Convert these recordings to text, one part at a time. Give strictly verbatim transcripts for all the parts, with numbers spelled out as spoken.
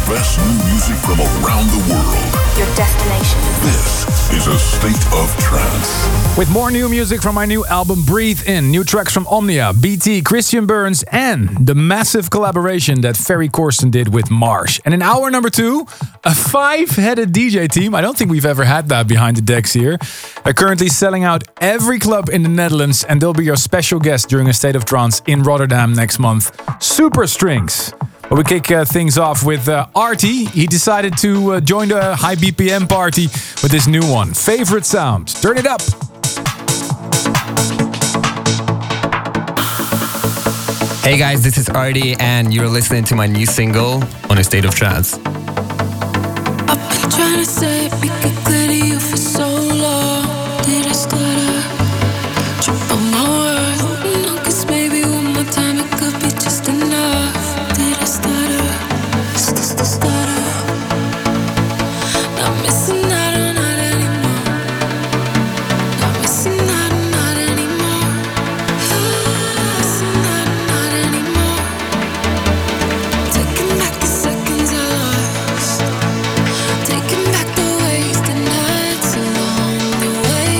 best new music from around the world. Your destination. This is a state of trance. With more new music from my new album Breathe In, new tracks from Omnia, B T, Christian Burns, and the massive collaboration that Ferry Corsten did with Marsh. And in hour number two, a five-headed D J team. I don't think we've ever had that behind the decks here. They're currently selling out every club in the Netherlands, and they'll be your special guest during a State of Trance in Rotterdam next month. Super Strings. But we kick uh, things off with uh, Artie. He decided to uh, join the high B P M party with his new one, Favorite Sound. Turn it up. Hey guys, this is Artie, and you're listening to my new single on A State of Trance. I've been trying to say, make it clear to you for so long. Did I stutter? Trip on my words. Holding on, cause maybe one more time it could be just enough. Did I stutter? It's just a stutter. Not missing out on that anymore. Not missing out on that anymore. Missing out on that anymore. Taking back the seconds I lost. Taking back the wasted nights along the way.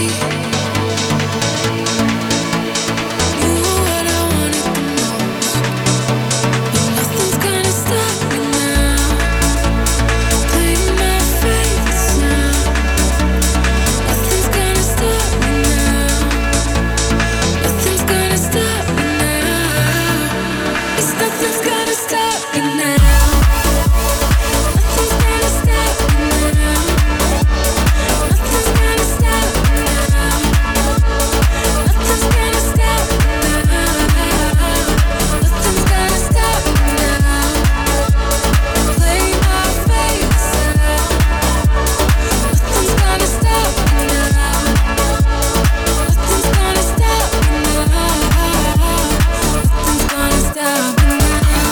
You were what I wanted the most, but nothing's gonna stop me now. Playing my favorite sound. Nothing's gonna stop me now. Nothing's gonna stop me now. Yes, nothing's gonna stop me now. Nothing's gonna stop me now. Nothing's gonna stop me now. Nothing's gonna stop me now. Nothing's gonna stop me now. Play my favorite sound. Nothing's gonna stop me now. Nothing's gonna stop me now. Nothing's gonna stop me now.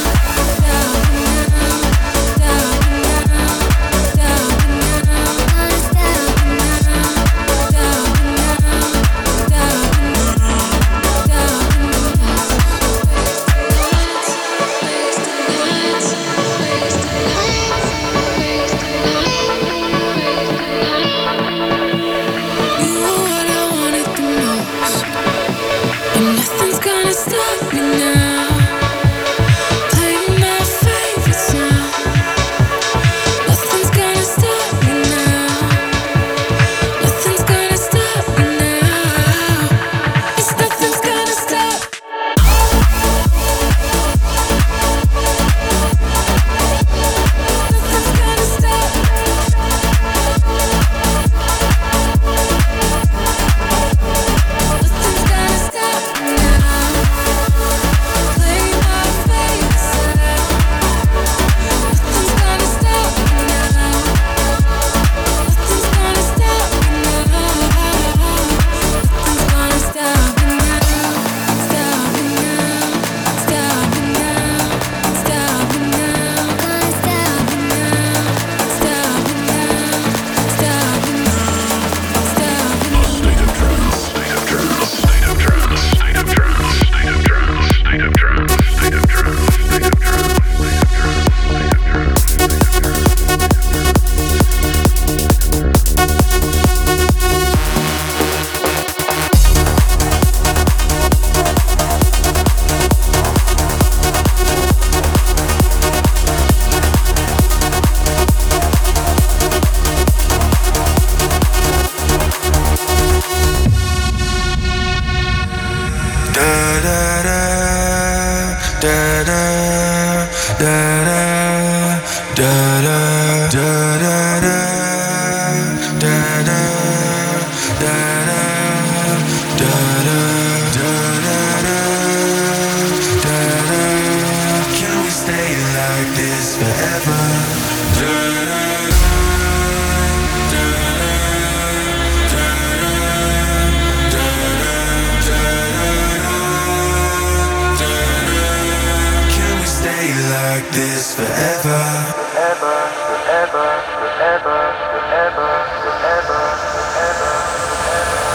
You were what I wanted the most, but nothing's gonna stop me now. Playing my favorite sound. Nothing's gonna stop me now. Nothing's gonna stop me now. Yes, nothing's gonna stop. Nothing's gonna stop. Nothing's gonna stop me now. Play my favorite sound. Nothing's gonna stop me now. Nothing's gonna stop me now. Nothing's gonna stop me now. Stop me now. Stop me now. Stop me now. Stop me now. Stop me now. Stop me now. Stop me now. State of trance. State of trance. State of trance. State of trance. State of trance. State of trance. State of trance. State of trance. Can we stay like this forever? Can we stay like this forever? Forever, forever, forever, forever, forever, forever, forever.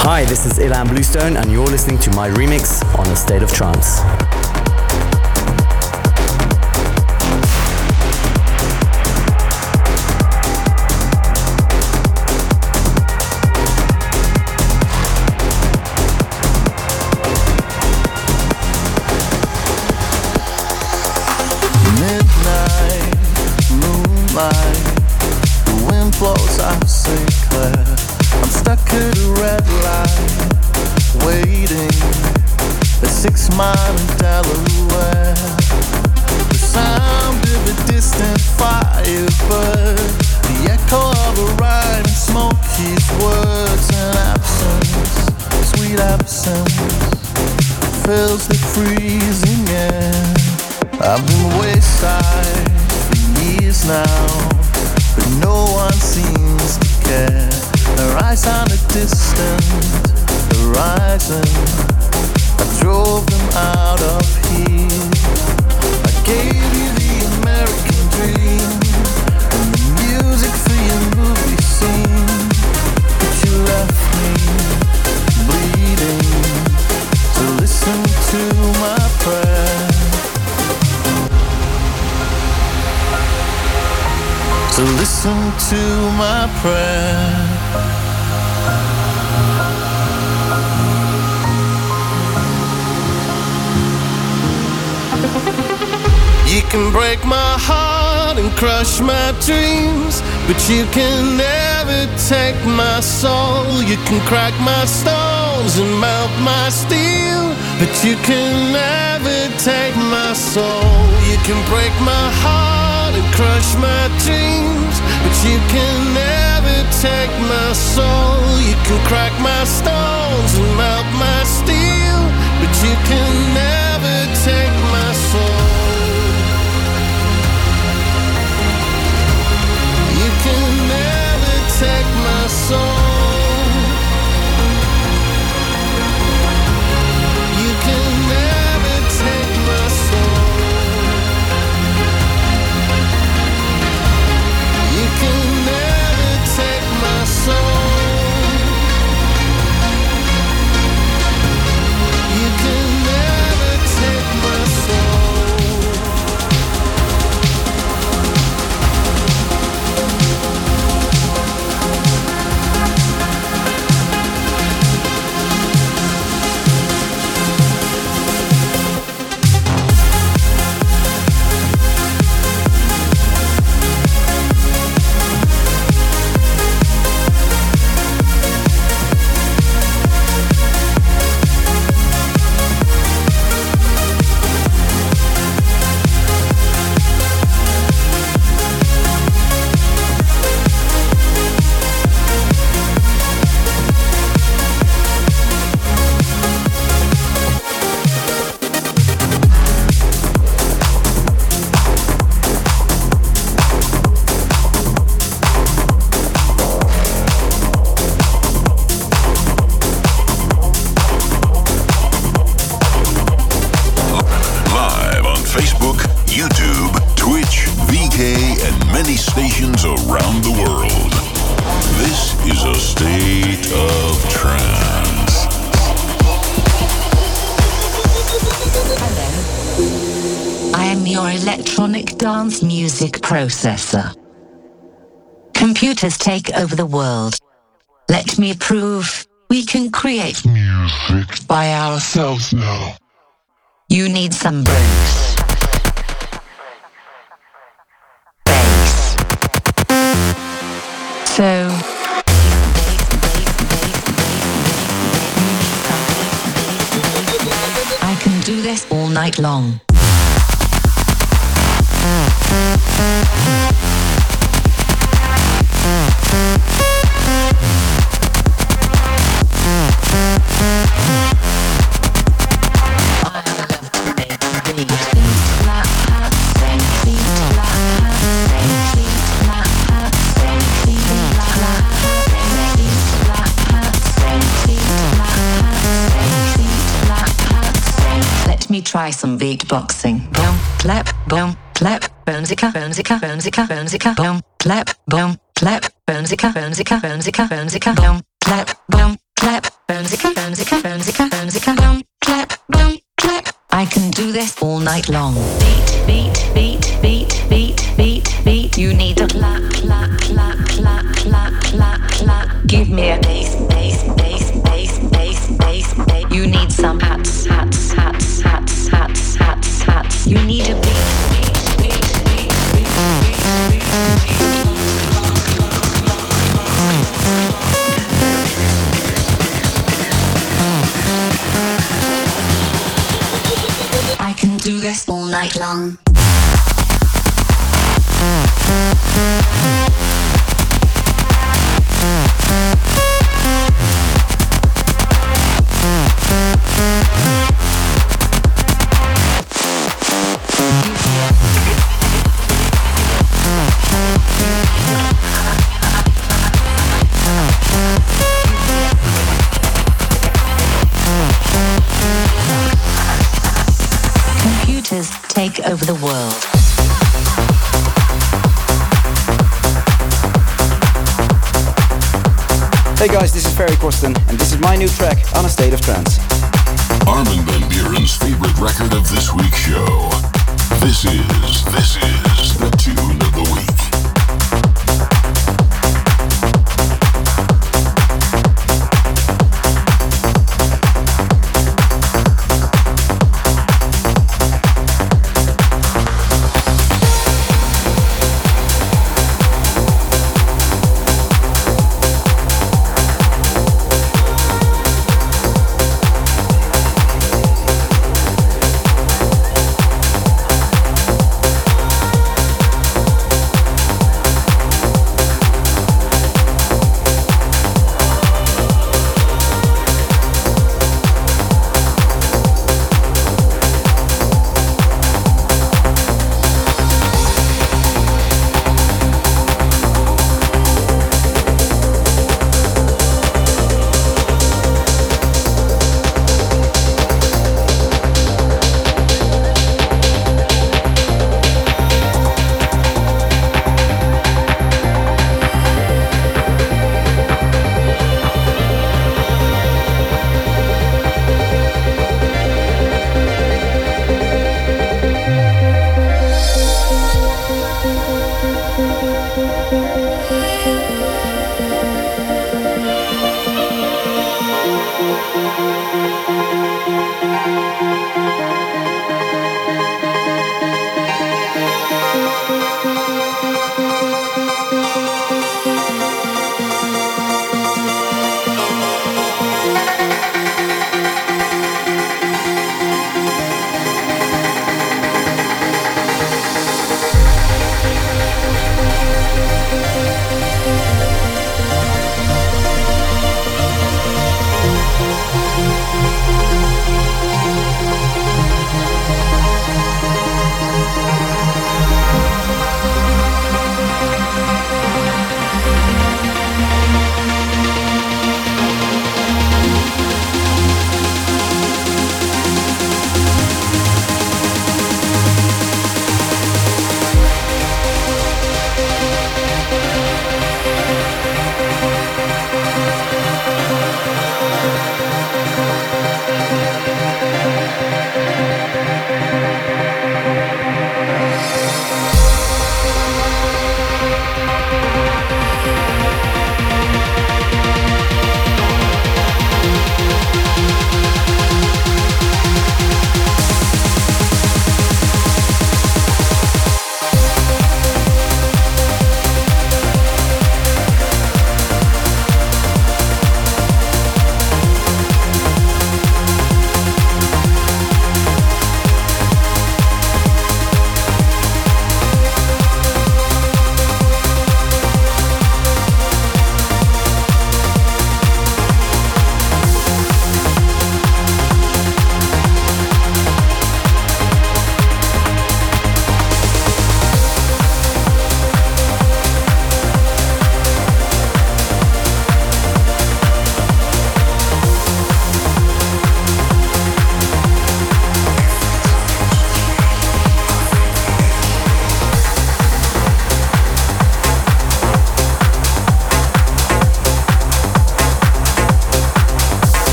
Hi, this is Ilan Bluestone, and you're listening to my remix on A State of Trance. Midnight, moonlight, the wind blows out Saint Clair. I'm stuck at a red light, waiting at Six Mile in Delaware. The sound of a distant firebird, the echo of a rhyme and Smokey's words, and absence, sweet absence, fills the freezing air. I've been wayside for years now, but no one seems to care. Their eyes on a distant horizon, I drove them out of here. I gave you the American dream and the music for your movie scene, but you left me bleeding. So listen to my prayer. So listen to my prayer. You can break my heart and crush my dreams, but you can never take my soul. You can crack my stones and melt my steel, but you can never take my soul. You can break my heart and crush my dreams, but you can never take my soul. You can crack my stones and melt my steel, but you can never take my soul. You can never take my soul. You can never take my soul. You can never take my soul. You can never take my soul. Stations around the world. This is A State of Trance. Hello. I am your electronic dance music processor. Computers take over the world. Let me prove we can create music by ourselves now. You need some breaks. So I can do this all night long. Try some beatboxing. Boom, clap, boom, clap, boomzika, boomzika, boomzika, boomzika, boom, clap, boom, clap, boomzika, boomzika, boomzika, boomzika, boom, clap, boom, clap, Boom, clap, boom, clap. I can do this all night long. Beat, beat, beat, beat, beat, beat, beat. You need a clap, clap, clap, clap, clap, clap, clap. Give me a bass, bass, bass, bass, bass, bass, bass. You need some hats, hats, hats, hats, hats, hats, hats. You need a beat, beat, beat, beat, beat, beat, beat, beat. I can do this all night long. Computers take over the world. Hey guys, this is Ferry Corsten, and this is my new track, On a State of Trance. Armin van Buuren's favorite record of this week's show. This is, this is the tune of the week.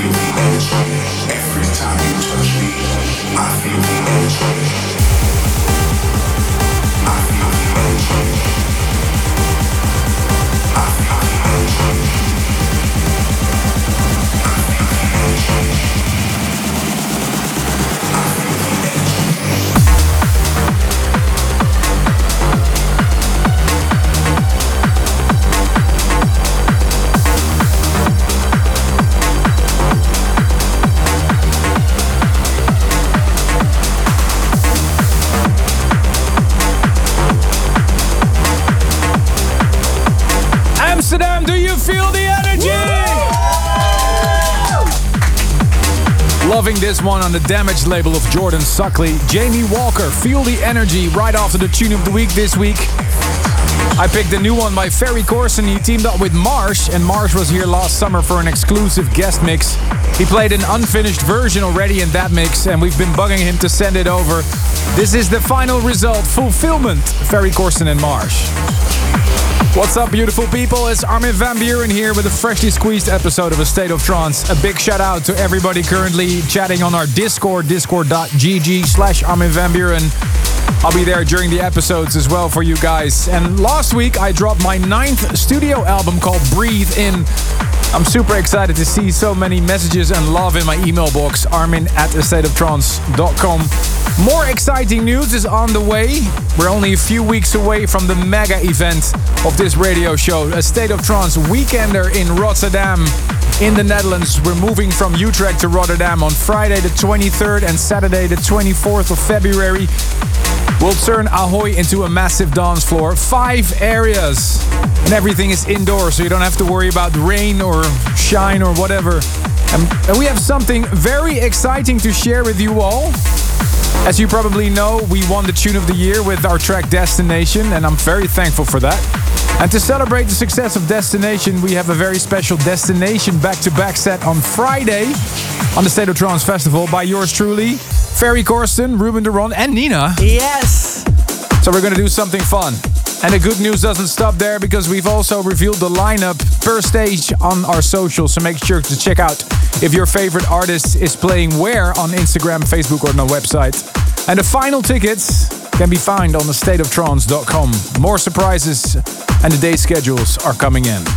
feel the energy. Every time you touch me, I feel the energy. I feel the energy. I feel the energy. I feel the energy. I feel the energy. Amsterdam, do you feel the energy? Loving this one on the Damage label of Jordan Suckley. Jamie Walker, Feel the Energy, right after the tune of the week this week. I picked a new one by Ferry Corsten. He teamed up with Marsh, and Marsh was here last summer for an exclusive guest mix. He played an unfinished version already in that mix, and we've been bugging him to send it over. This is the final result, Fulfillment, Ferry Corsten and Marsh. What's up, beautiful people? It's Armin van Buuren here with a freshly squeezed episode of A State of Trance. A big shout out to everybody currently chatting on our Discord, discord.gg slash Armin van Buuren. I'll be there during the episodes as well for you guys. And last week I dropped my ninth studio album called Breathe In. I'm super excited to see so many messages and love in my email box, armin at a state of trance dot com. More exciting news is on the way. We're only a few weeks away from the mega event of this radio show, A State of Trance Weekender in Rotterdam in the Netherlands. We're moving from Utrecht to Rotterdam on Friday the twenty-third and Saturday the twenty-fourth of February. We'll turn Ahoy into a massive dance floor. Five areas. And everything is indoor, so you don't have to worry about rain or shine or whatever. And, and we have something very exciting to share with you all. As you probably know, we won the Tune of the Year with our track Destination, and I'm very thankful for that. And to celebrate the success of Destination, we have a very special Destination back-to-back set on Friday on the State of Trance Festival by yours truly, Ferry Corsten, Ruben de Ronde, and Nina. Yes! So we're gonna do something fun. And the good news doesn't stop there, because we've also revealed the lineup per stage on our socials. So make sure to check out if your favorite artist is playing where on Instagram, Facebook, or on our website. And the final tickets can be found on the state of trance dot com. More surprises and the day schedules are coming in.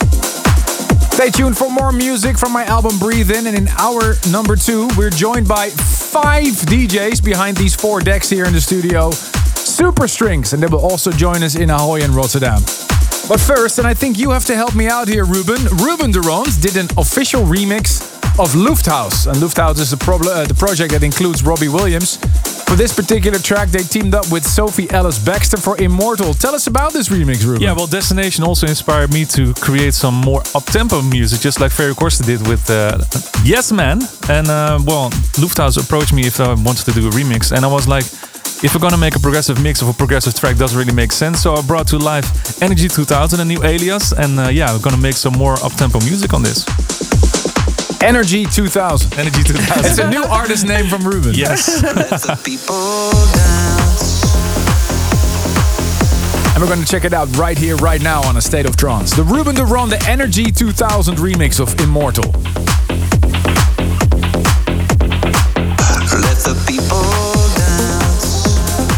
Stay tuned for more music from my album Breathe In. And in hour number two, we're joined by five D Js behind these four decks here in the studio. Super Strings, and they will also join us in Ahoy and Rotterdam. But first, and I think you have to help me out here, Ruben. Ruben de Ronde did an official remix of Lufthaus. And Lufthaus is the, pro- uh, the project that includes Robbie Williams. For this particular track, they teamed up with Sophie Ellis Baxter for Immortal. Tell us about this remix, Ruben. Yeah, well, Destination also inspired me to create some more up-tempo music, just like Ferry Corsten did with uh, Yes Man. And, uh, well, Lufthaus approached me if I wanted to do a remix. And I was like, if we're gonna make a progressive mix of a progressive track, doesn't really make sense. So I brought to life Energy two thousand, a new alias. And uh, yeah, we're gonna make some more up-tempo music on this. Energy two thousand. Energy two thousand. It's a new artist name from Ruben. Yes. And we're going to check it out right here, right now on A State of Trance. The Ruben de Ronde, the Energy two thousand remix of Immortal. Let the people dance.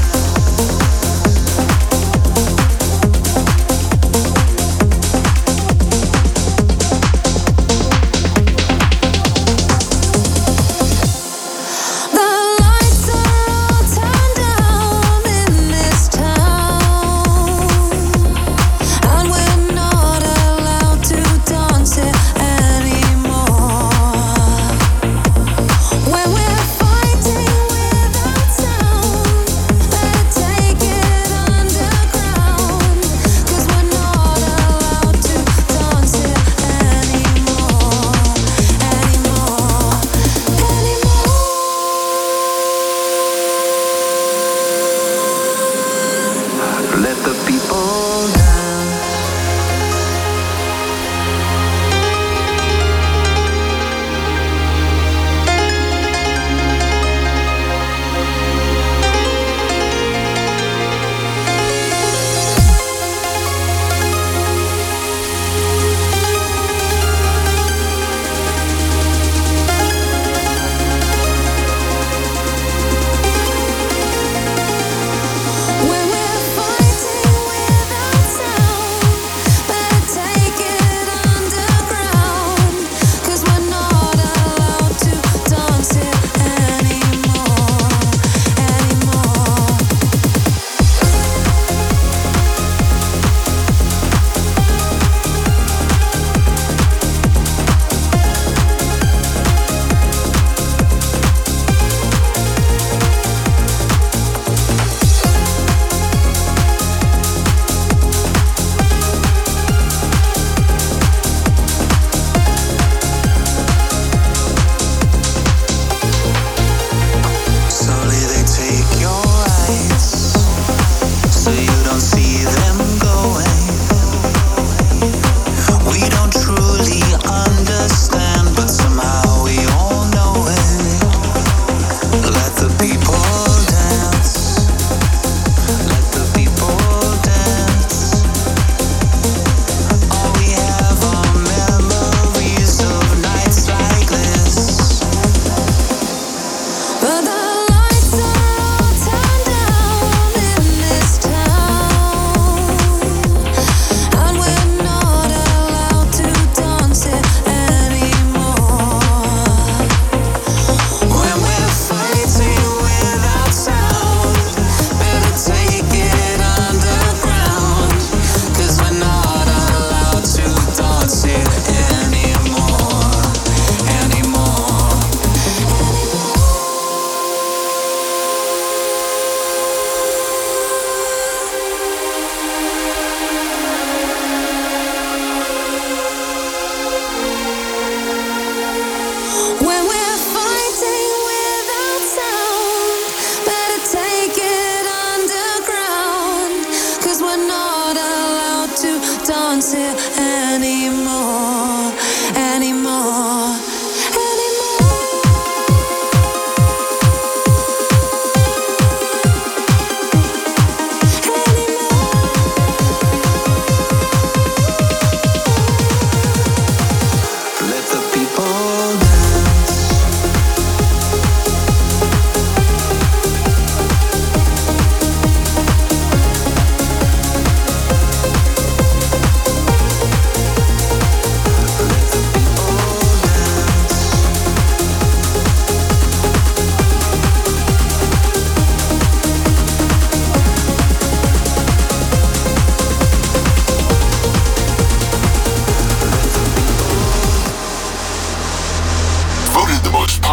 The lights are all turned down in this town, and we're not allowed to dance it anymore.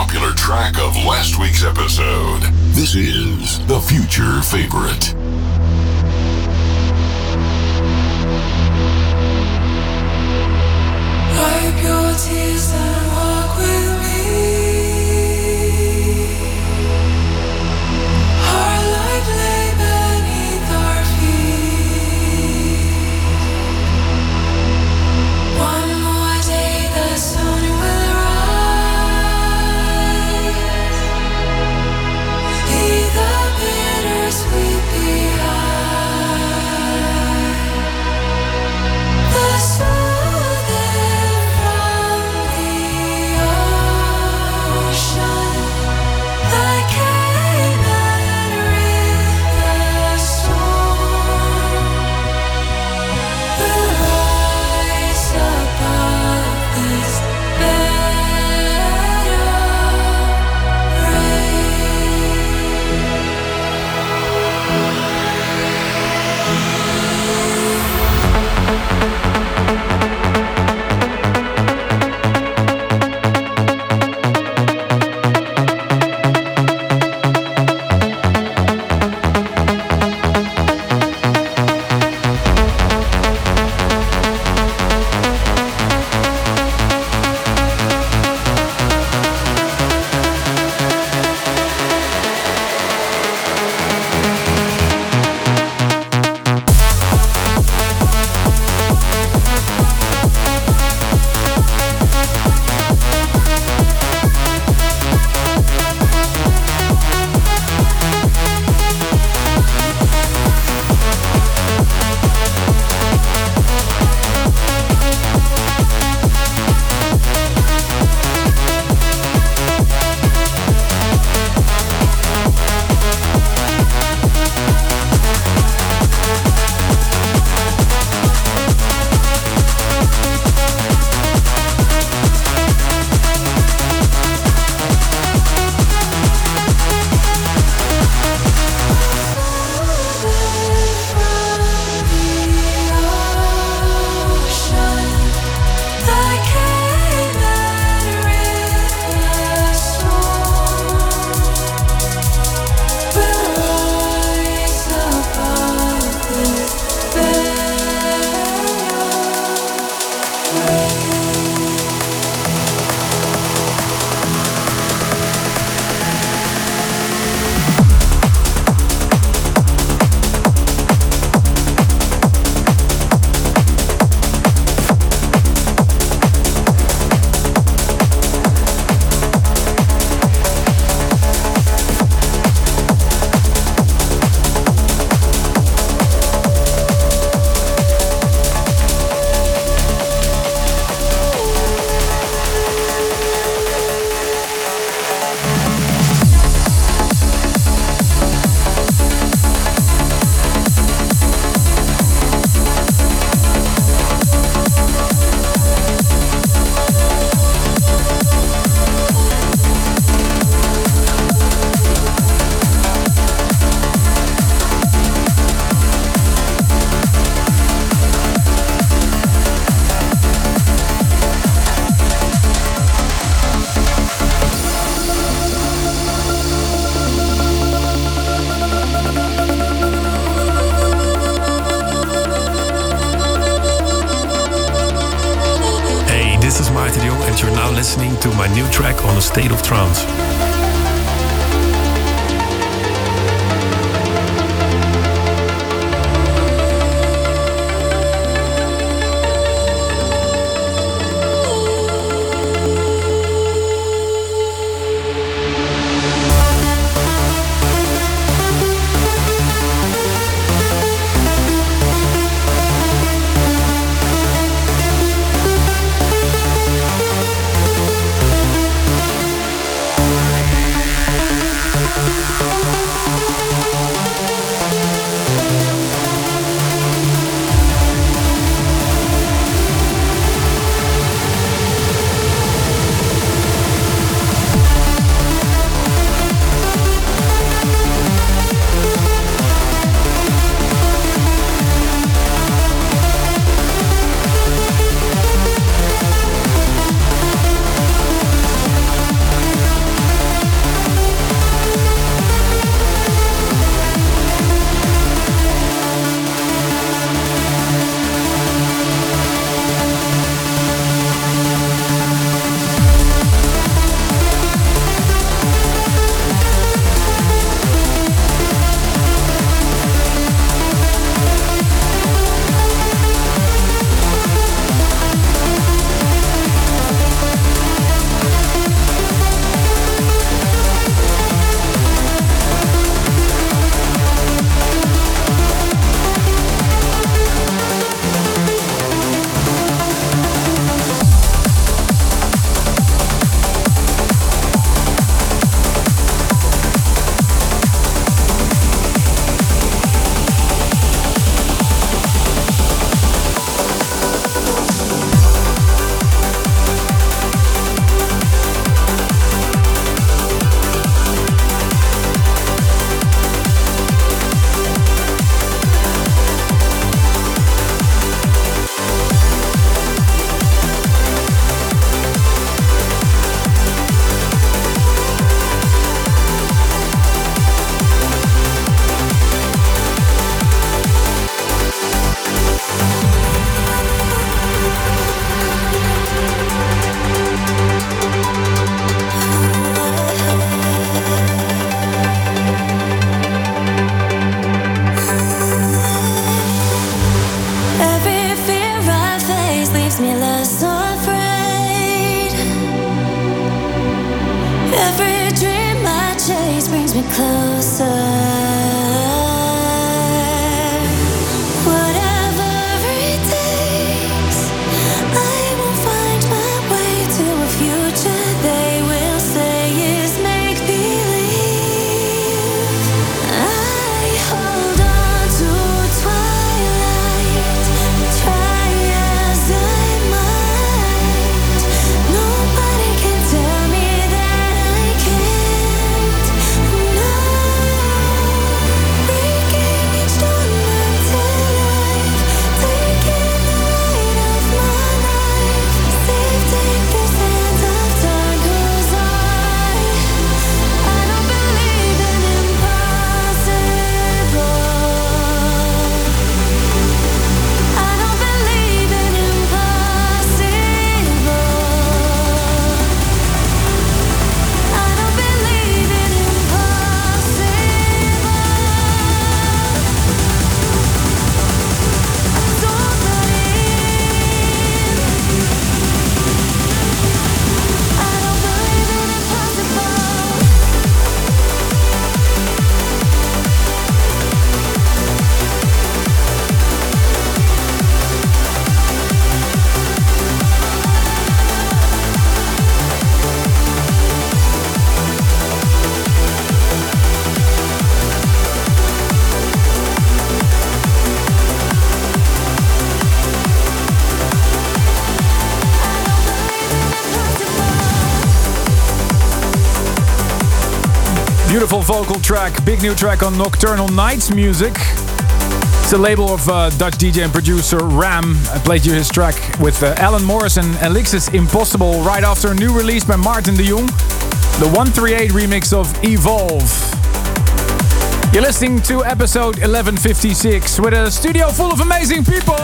popular track of last week's episode. This is the future favorite. Wipe your tears and walk with me. Our life lay beneath our feet. One more day, the sun will rise. Leave the bittersweet behind. The soothing from the ocean, that came and rid the storm, will rise above this bed of listening to my new track on A State of Trance. Thank Beautiful vocal track, big new track on Nocturnal Nights Music. It's a label of uh, Dutch D J and producer Ram. I played you his track with uh, Alan Morris and Alexis Impossible right after a new release by Martin de Jong, the one thirty-eight remix of Evolve. You're listening to episode eleven fifty-six with a studio full of amazing people.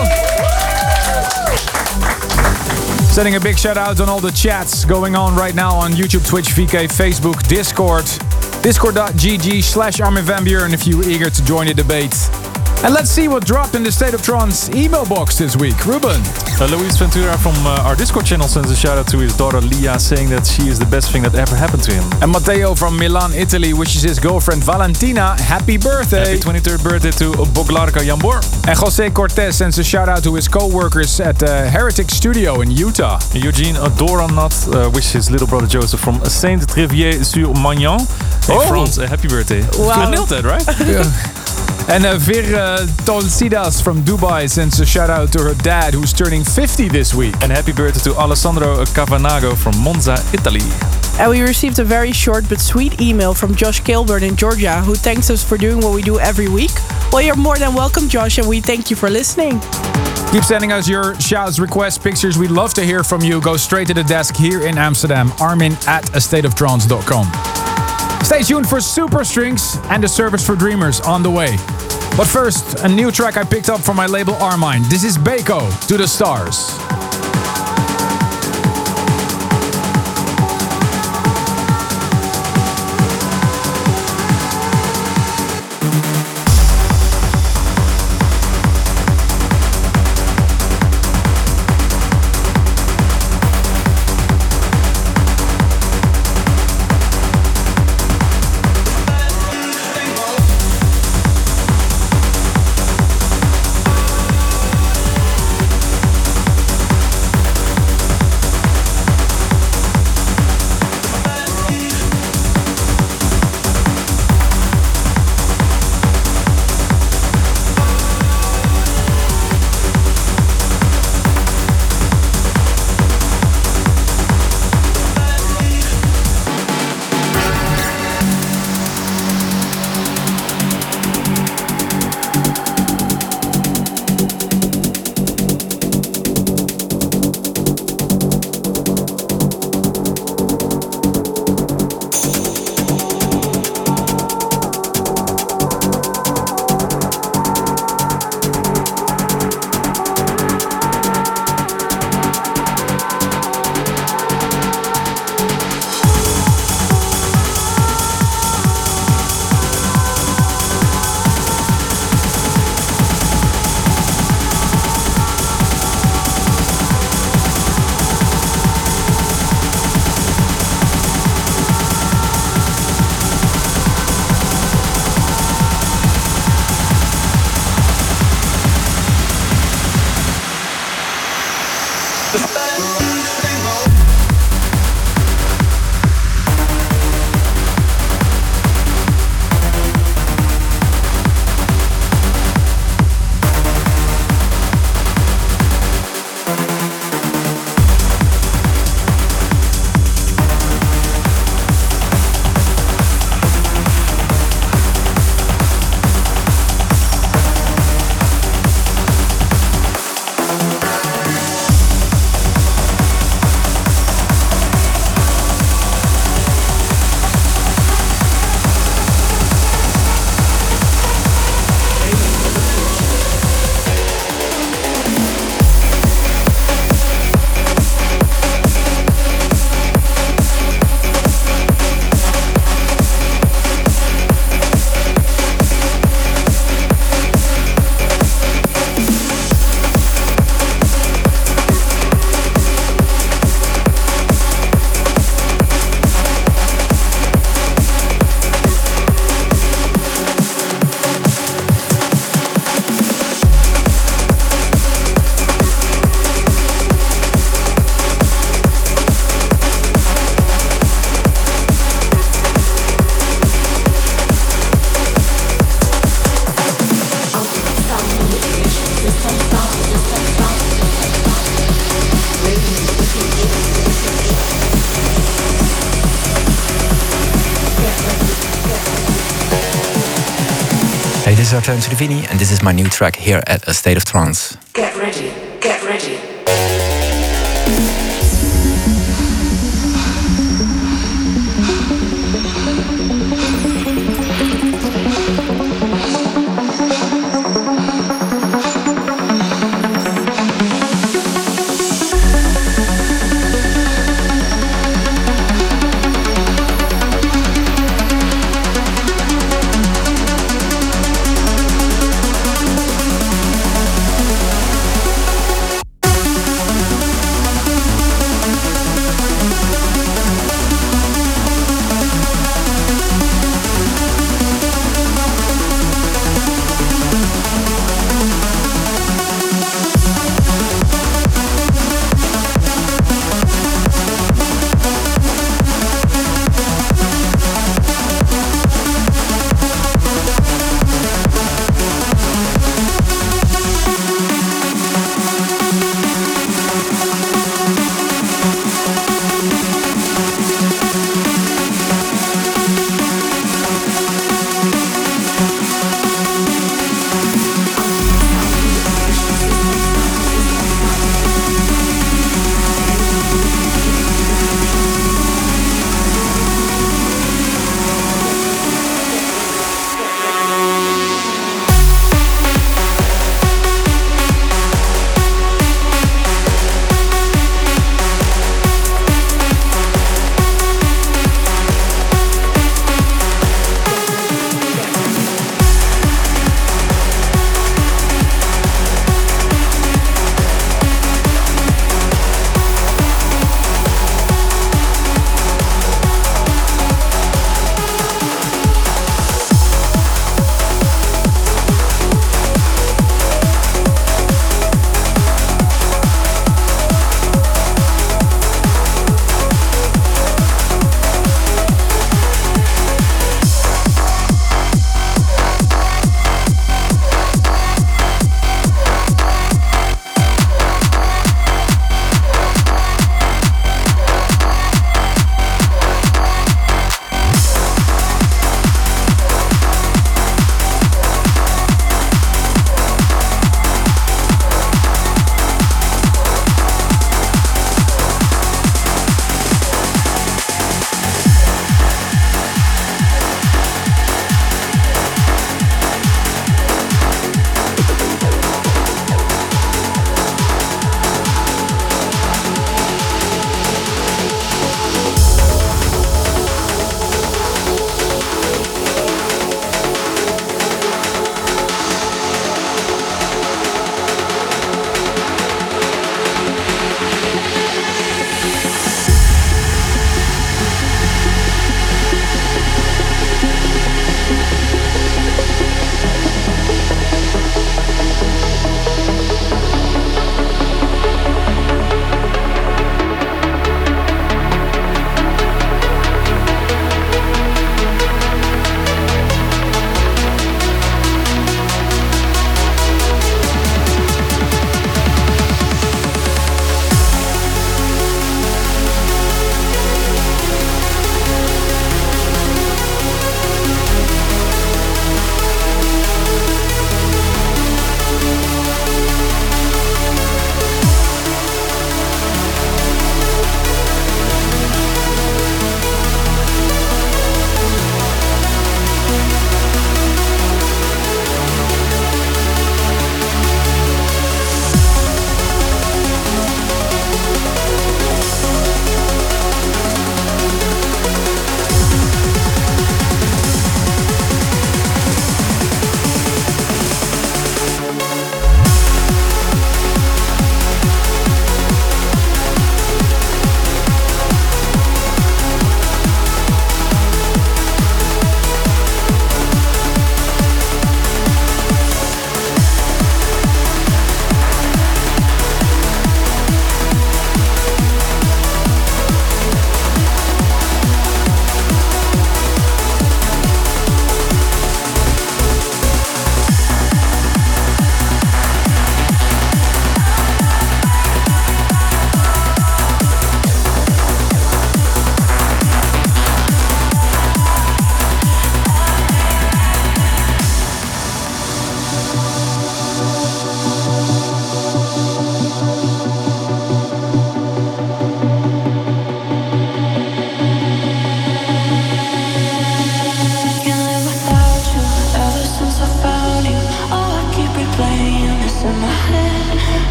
Sending a big shout out on all the chats going on right now on YouTube, Twitch, V K, Facebook, Discord. Discord.gg slash Armin van Buuren if you're eager to join the debate. And let's see what dropped in the State of Trance email box this week. Ruben. Uh, Luis Ventura from uh, our Discord channel sends a shout out to his daughter Leah, saying that she is the best thing that ever happened to him. And Matteo from Milan, Italy, wishes his girlfriend Valentina happy birthday. Happy twenty-third birthday to Boglarka Jambor. And Jose Cortez sends a shout out to his co-workers at uh, Heretic Studio in Utah. Eugene Doranat uh, wishes his little brother Joseph from Saint-Trivier-sur-Magnan in Oh. France a happy birthday. Wow. I nailed that, right? And uh, Vir uh, Tolsidas from Dubai sends a shout out to her dad who's turning fifty this week. And happy birthday to Alessandro Cavanago from Monza, Italy. And we received a very short but sweet email from Josh Kilburn in Georgia, who thanks us for doing what we do every week. Well, you're more than welcome, Josh, and we thank you for listening. Keep sending us your shouts, requests, pictures. We'd love to hear from you. Go straight to the desk here in Amsterdam. Armin at a state of trance dot com. Stay tuned for Super Strings and the Service for Dreamers on the way. But first, a new track I picked up from my label Armine. This is Beko, To the Stars. this is Artem Sudivini, and this is my new track here at A State of Trance. Get ready, get ready. Get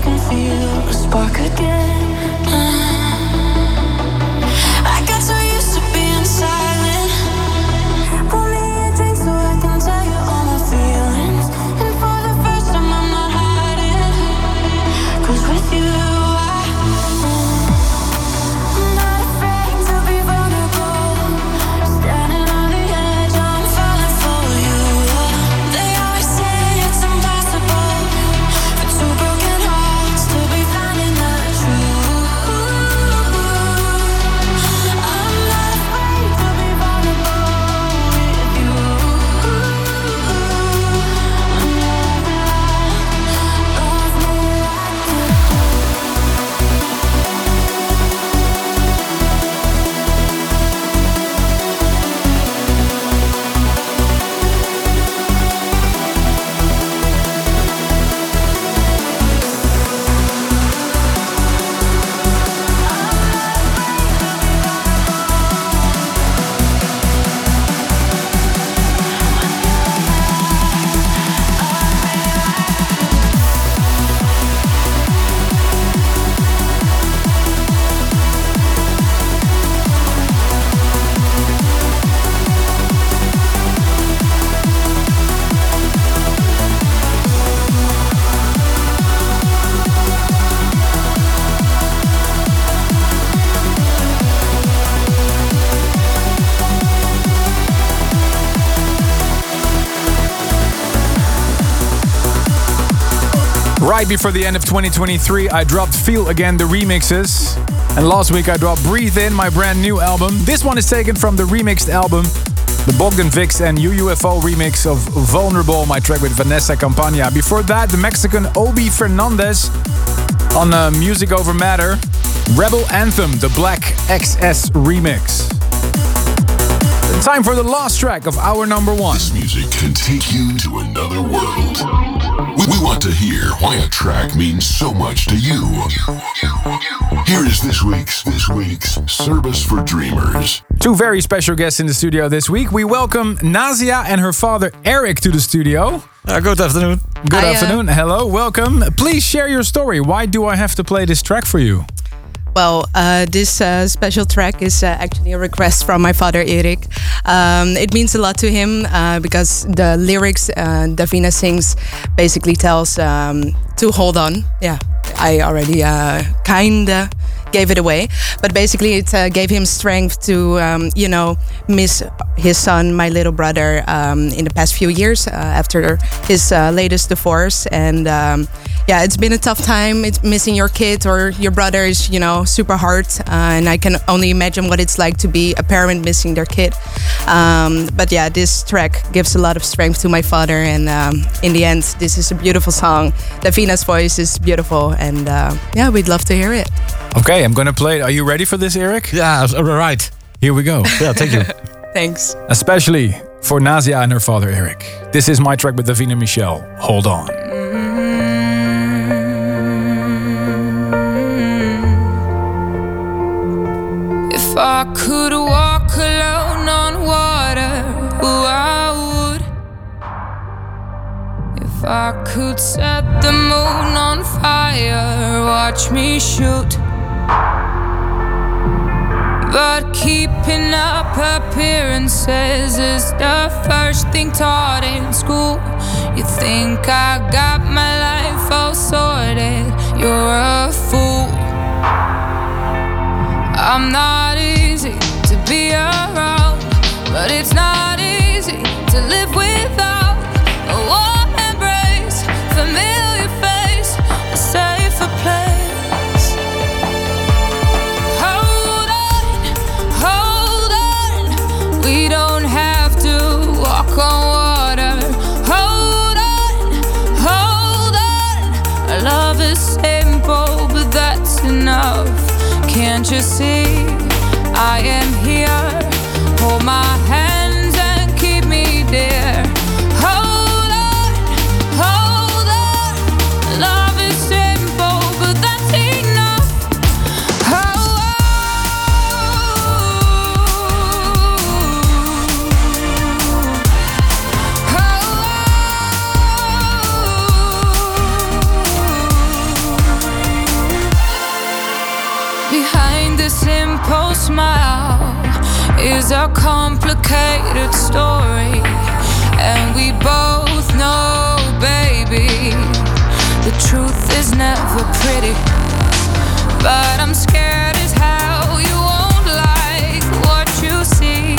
can feel a spark again. I got so used to being silent. Pour me a drink so I can tell you all my feelings. And for the first time I'm not hiding. 'Cause with you I, I'm not afraid to be vulnerable. Standing on the edge, I'm falling for you. They always say it's impossible for two broken hearts to be finding the truth. I'm not afraid to be vulnerable with you. And love me Right before the end of twenty twenty-three, I dropped Feel Again, the remixes. And last week I dropped Breathe In, my brand new album. This one is taken from the remixed album, the Bogdan Vix and U U F O remix of Vulnerable, my track with Vanessa Campagna. Before that, the Mexican Obi Fernandez on uh, Music Over Matter, Rebel Anthem, the Black X S remix. Time for the last track of our number one. This music can take you to another world. We, we want to hear why a track means so much to you. Here is this week's this week's Service for Dreamers. Two very special guests in the studio this week. We welcome Nazia and her father Eric to the studio. Uh, good afternoon. Good Hiya. afternoon. Hello, welcome. Please share your story. Why do I have to play this track for you? Well, uh, this uh, special track is uh, actually a request from my father, Erik. Um, it means a lot to him uh, because the lyrics uh, Davina sings basically tells um, to hold on. Yeah, I already uh, kinda gave it away, but basically it uh, gave him strength to, um, you know, miss his son, my little brother, um, in the past few years uh, after his uh, latest divorce. And um, yeah, it's been a tough time. It's missing your kid or your brother is, you know, super hard. Uh, and I can only imagine what it's like to be a parent missing their kid. Um, but yeah, this track gives a lot of strength to my father. And um, in the end, this is a beautiful song. Davina's voice is beautiful. And uh, yeah, we'd love to hear it. Okay, I'm gonna play it. Are you ready for this, Eric? Yeah, right. Here we go. Yeah, thank you. Thanks. Especially for Nazia and her father, Eric. This is my track with Davina Michelle. Hold on. If I could walk alone on water, oh, I would. If I could set the moon on fire, watch me shoot. But keeping up appearances is the first thing taught in school. You think I got my life all sorted, you're a fool. I'm not easy to be around, but it's not easy to live without a warm embrace, familiar face, a safer place. Hold on, hold on, we don't have to walk on water. Hold on, hold on, our love is simple, but that's enough. Can't you see, I am here. Hold my hands and keep me dear. Hold on, hold on. Love is simple, but that's enough. Oh, oh, Behind the simple smile is a complicated story, and we both know, baby, the truth is never pretty. But I'm scared as hell you won't like what you see.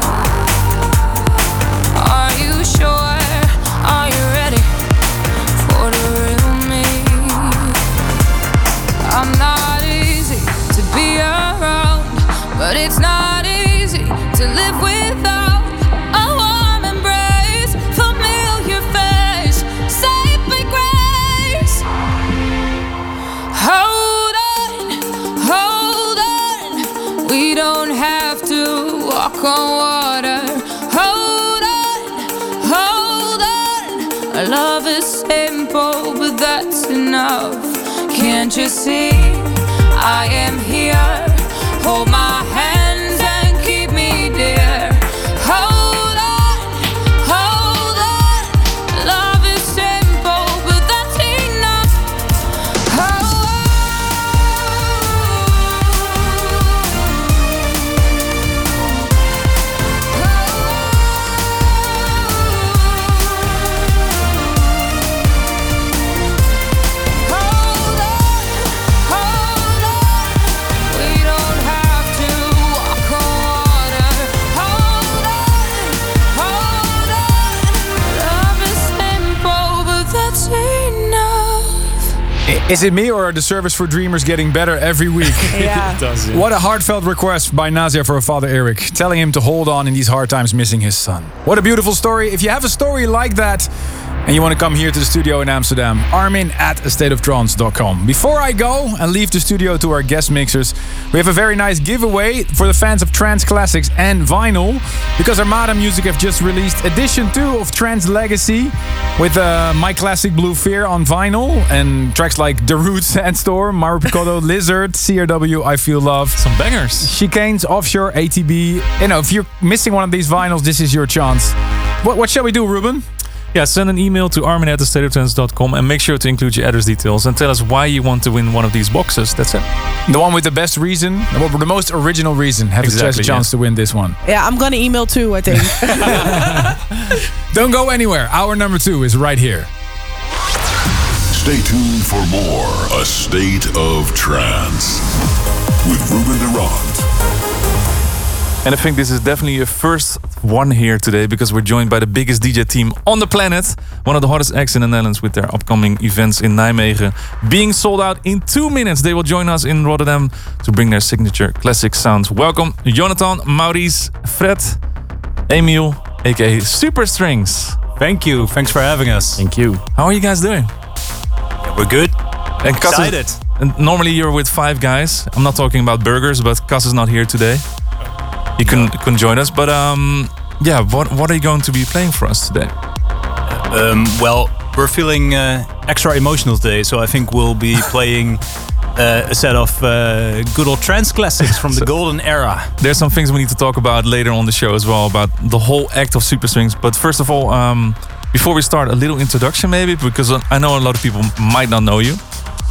Are you sure? Are you ready for the real me? I'm not easy to be around, but it's not easy to live without a warm embrace, familiar face, saved by grace. Hold on, hold on, we don't have to walk on water. Hold on, hold on, our love is simple, but that's enough. Can't you see I am here? Hold my hands and keep me dear. Hold on, hold on. Love is simple, but that's enough. Oh, Is it me or are the Service for Dreamers getting better every week? Yeah. It does, yeah. What a heartfelt request by Nazia for her father Eric, telling him to hold on in these hard times missing his son. What a beautiful story. If you have a story like that and you want to come here to the studio in Amsterdam, Armin at a state of trance dot com. Before I go and leave the studio to our guest mixers, we have a very nice giveaway for the fans of trance classics and vinyl, because Armada Music have just released edition two of Trance Legacy with uh, My Classic Blue Fear on vinyl and tracks like The Root, Sandstorm, Mario Picotto, Lizard, C R W, I Feel Love. Some bangers. Chicanes, Offshore, A T B. You know, if you're missing one of these vinyls, this is your chance. What, what shall we do, Ruben? Yeah, send an email to armin at the state of trance dot com and make sure to include your address details and tell us why you want to win one of these boxes. That's it. The one with the best reason, the the most original reason, has Exactly, a chance yeah. to win this one. Yeah, I'm gonna email too, I think. Don't go anywhere. Hour number two is right here. Stay tuned for more A State of Trance with Ruben de Ronde. And I think this is definitely a first one here today, because we're joined by the biggest D J team on the planet. One of the hottest acts in the Netherlands with their upcoming events in Nijmegen being sold out in two minutes. They will join us in Rotterdam to bring their signature classic sounds. Welcome Jonathan, Maurice, Fred, Emil, aka Super Strings. Thank you. Thanks for having us. Thank you. How are you guys doing? We're good. And Cas is- Excited. and normally you're with five guys. I'm not talking about burgers, but Cas is not here today. He couldn't, couldn't join us. But um, yeah, what what are you going to be playing for us today? Um, well, we're feeling uh, extra emotional today, so I think we'll be playing uh, a set of uh, good old trance classics from the golden era. There's some things we need to talk about later on the show as well, about the whole act of Super Strings. But first of all, um, before we start, a little introduction maybe, because I know a lot of people might not know you.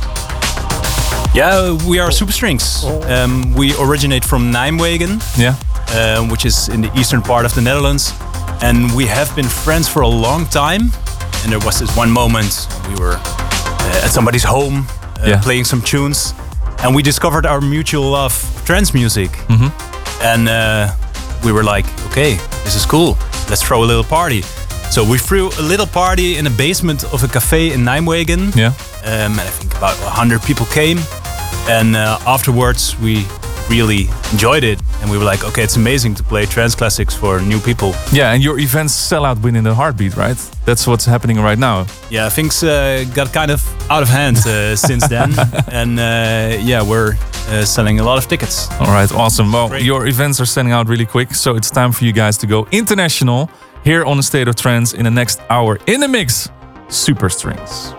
Yeah, we are Super Strings. Um, we originate from Nijmegen, Yeah. um, which is in the eastern part of the Netherlands. And we have been friends for a long time. And there was this one moment we were uh, at somebody's home uh, Yeah. playing some tunes. And we discovered our mutual love of trance music. Mhm. And uh, we were like, okay, this is cool. Let's throw a little party. So we threw a little party in the basement of a cafe in Nijmegen. Yeah. Um, and I think about one hundred people came. And uh, afterwards, we really enjoyed it. And we were like, okay, it's amazing to play trance classics for new people. Yeah, and your events sell out within a heartbeat, right? That's what's happening right now. Yeah, things uh, got kind of out of hand uh, since then. And uh, yeah, we're uh, selling a lot of tickets. All right, awesome. Well, Great. your events are selling out really quick, so it's time for you guys to go international here on the State of Trance in the next hour. In the mix, Super Strings.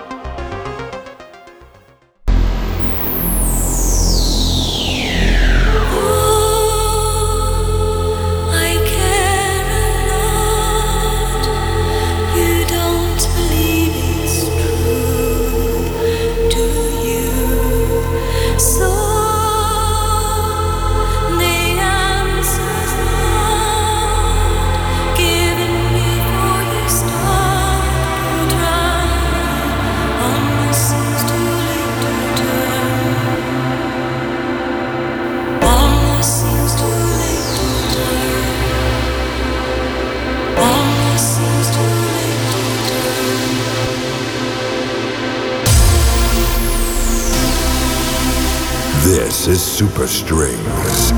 I care a lot. You don't believe it's true, do you? So This is Super Strings.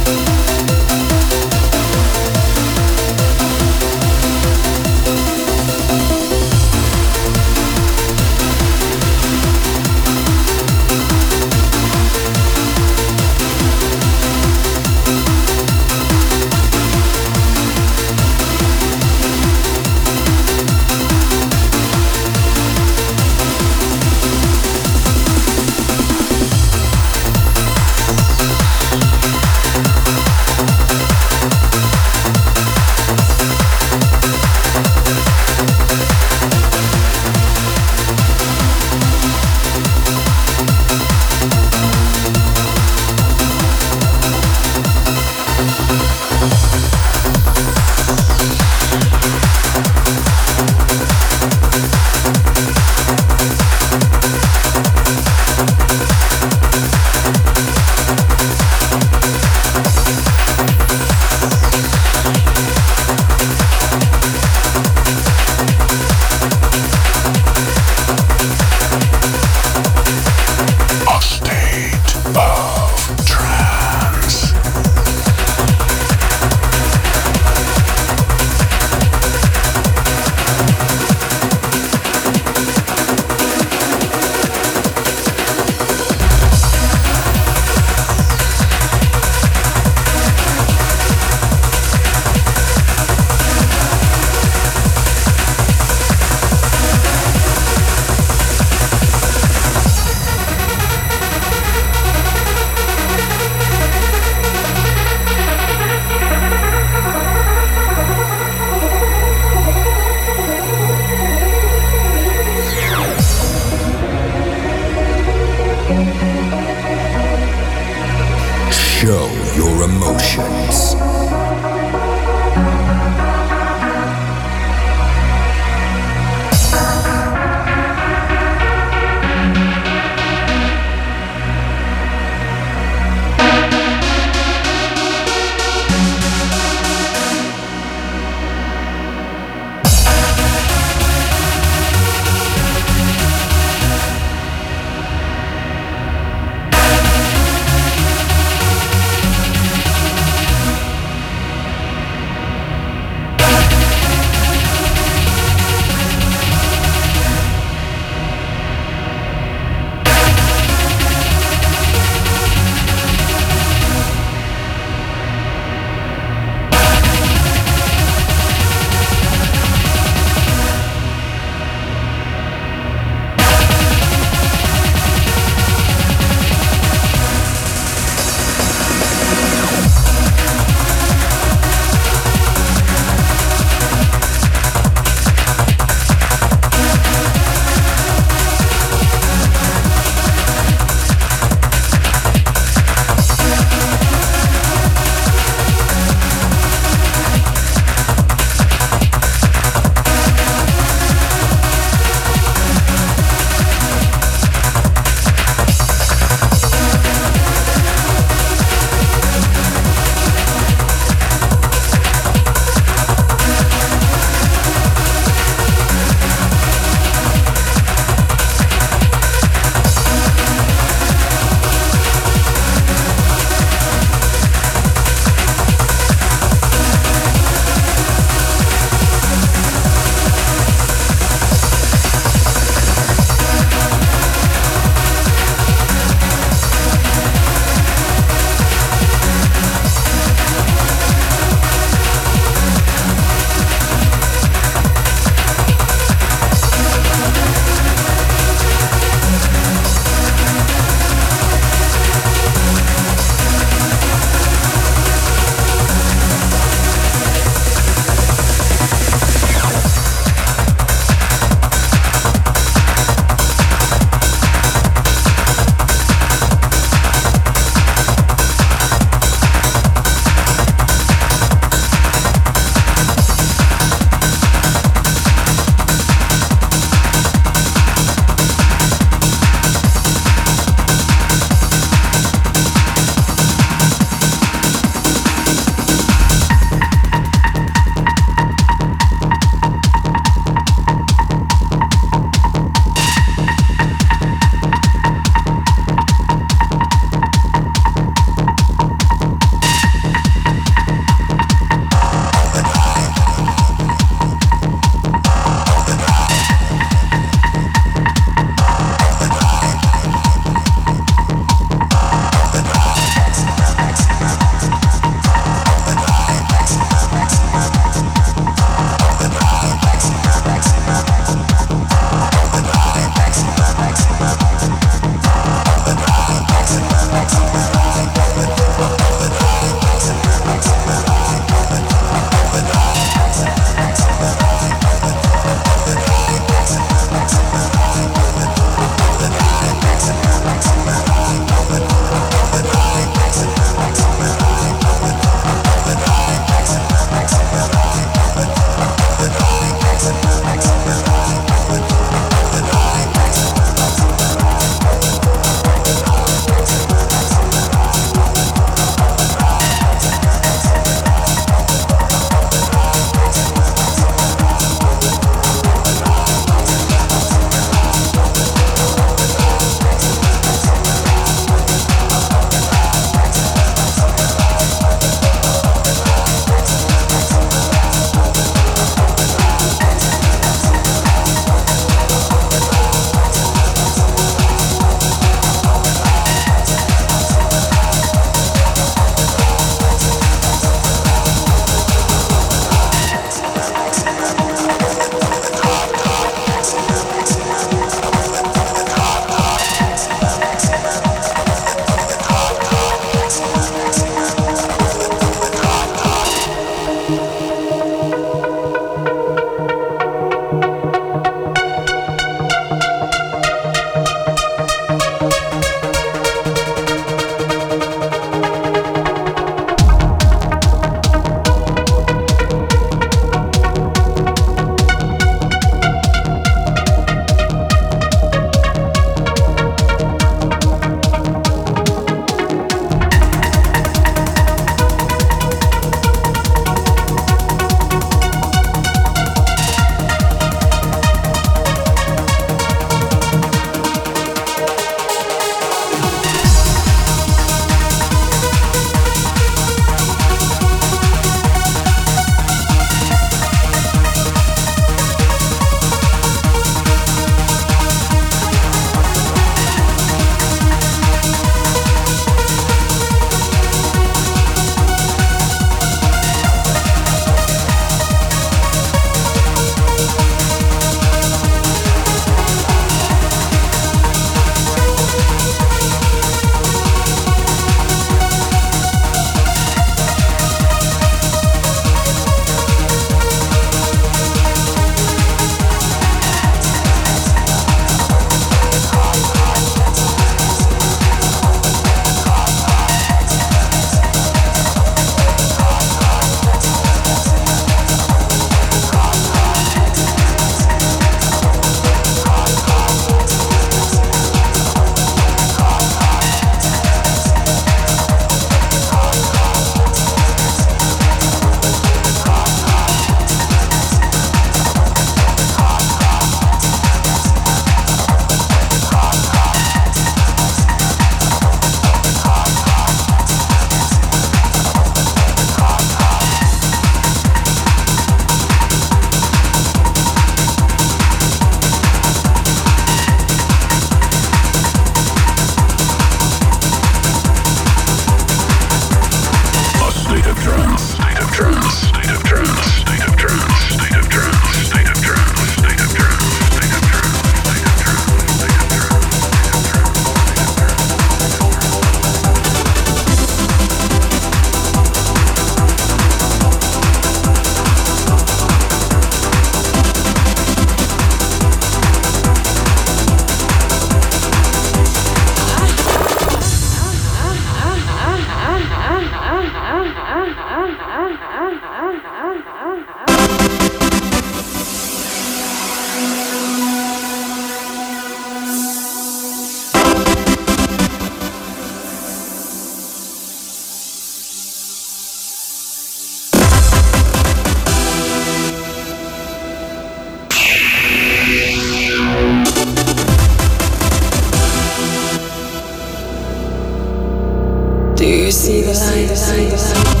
see the light, see the light.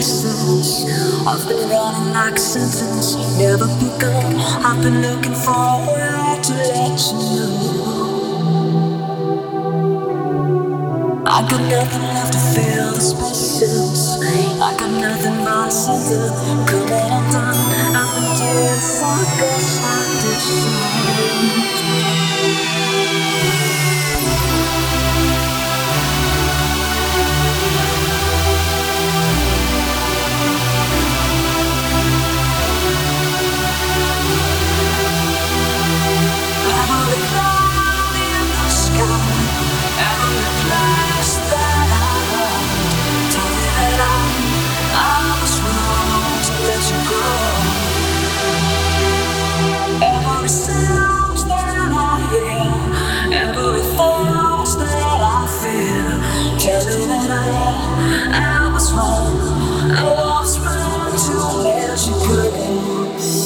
distance. I've been running like a sentence, never begun. I've been looking for a way to let you know. I got nothing left to fill the spaces. I got nothing but a center. Coming undone. I've been doing circles like this. Every cloud in the sky, every place that I love, told me that I, I was wrong to let you go. Every sound that I hear, every thought that I feel, tell me that I, I was wrong, I was wrong to let you go.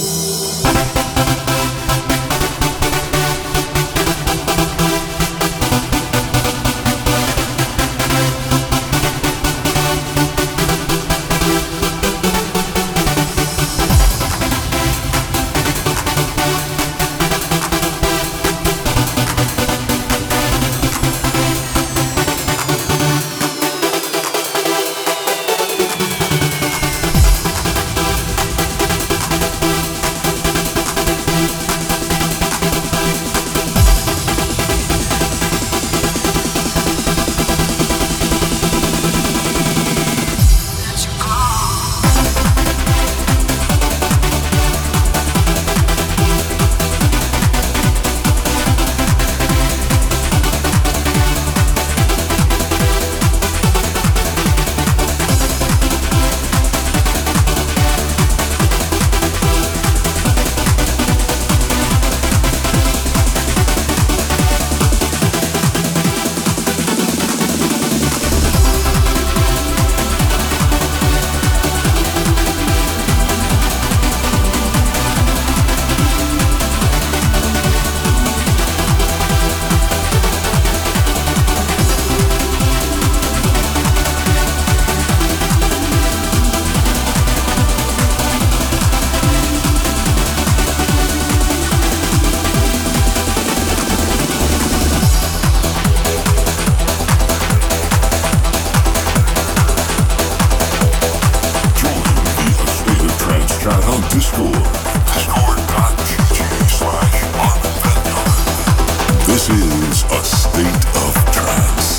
This is a state of trance.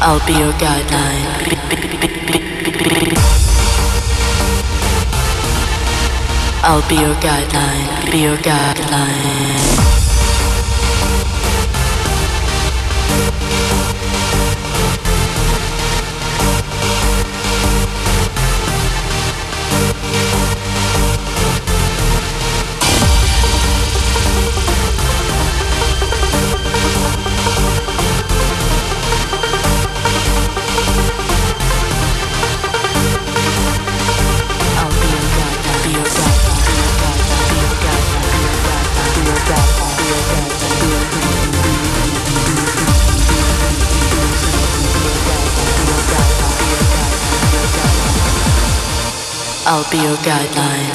I'll be your guideline. I'll be your guideline. Be your guideline. I'll be your guideline.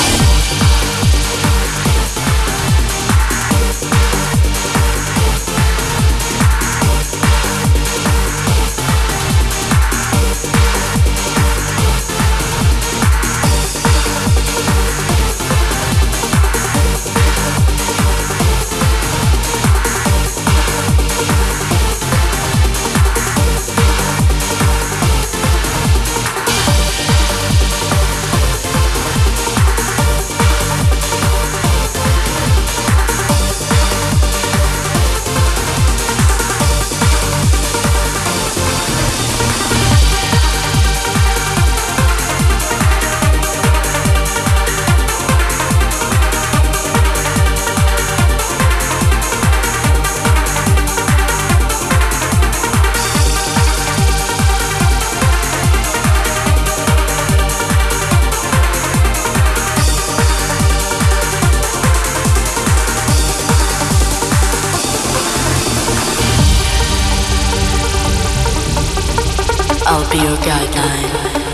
I'll be your guideline.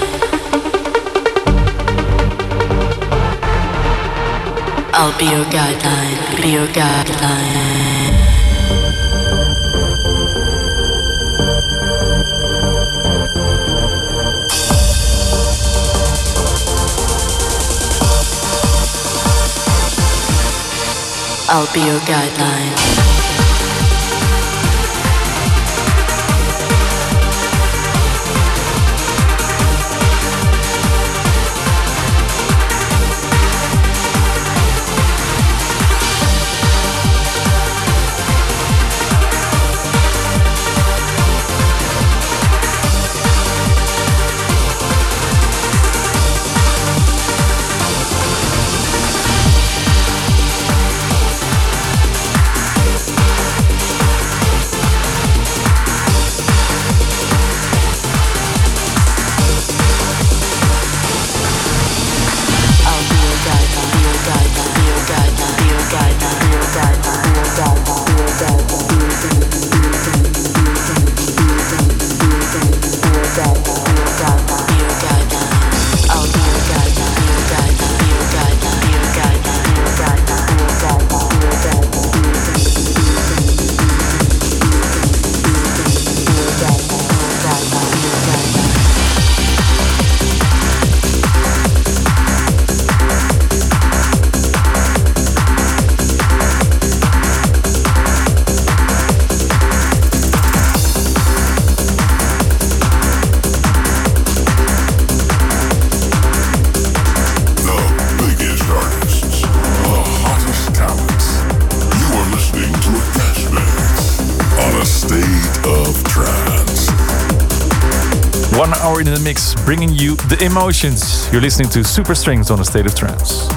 I'll be your guideline. Be your guideline. I'll be your guideline. One hour in the mix, bringing you the emotions. You're listening to Super Strings on A State of Trance.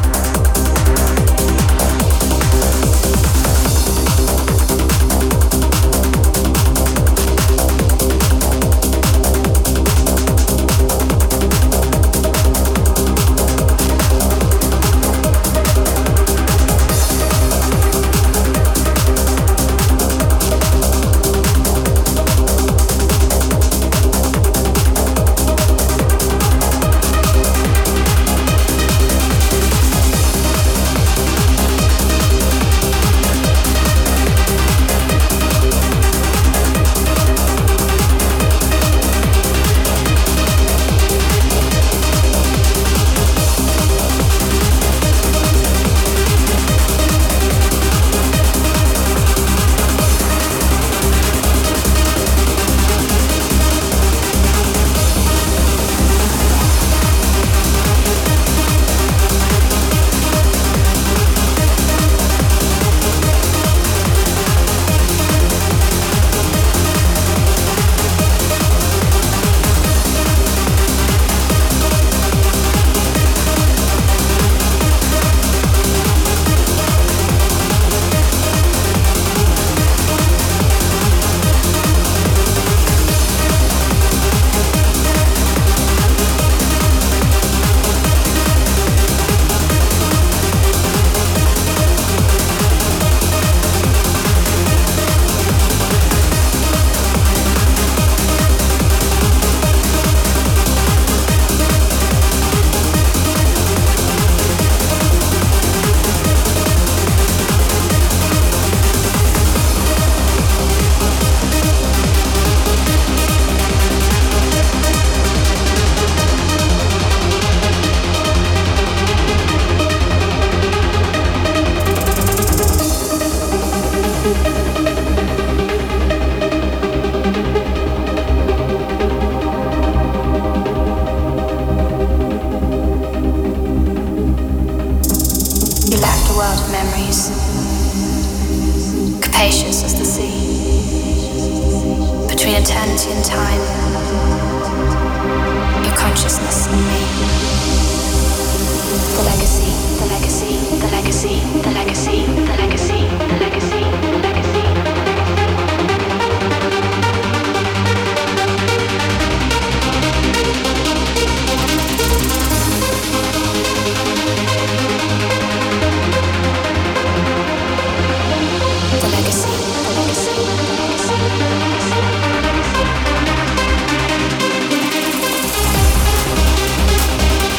cloud of memories, capacious as the sea, between eternity and time, your consciousness and me. The legacy, the legacy, the legacy, the legacy, the legacy, the legacy, the legacy. The legacy, the legacy, the legacy, the legacy.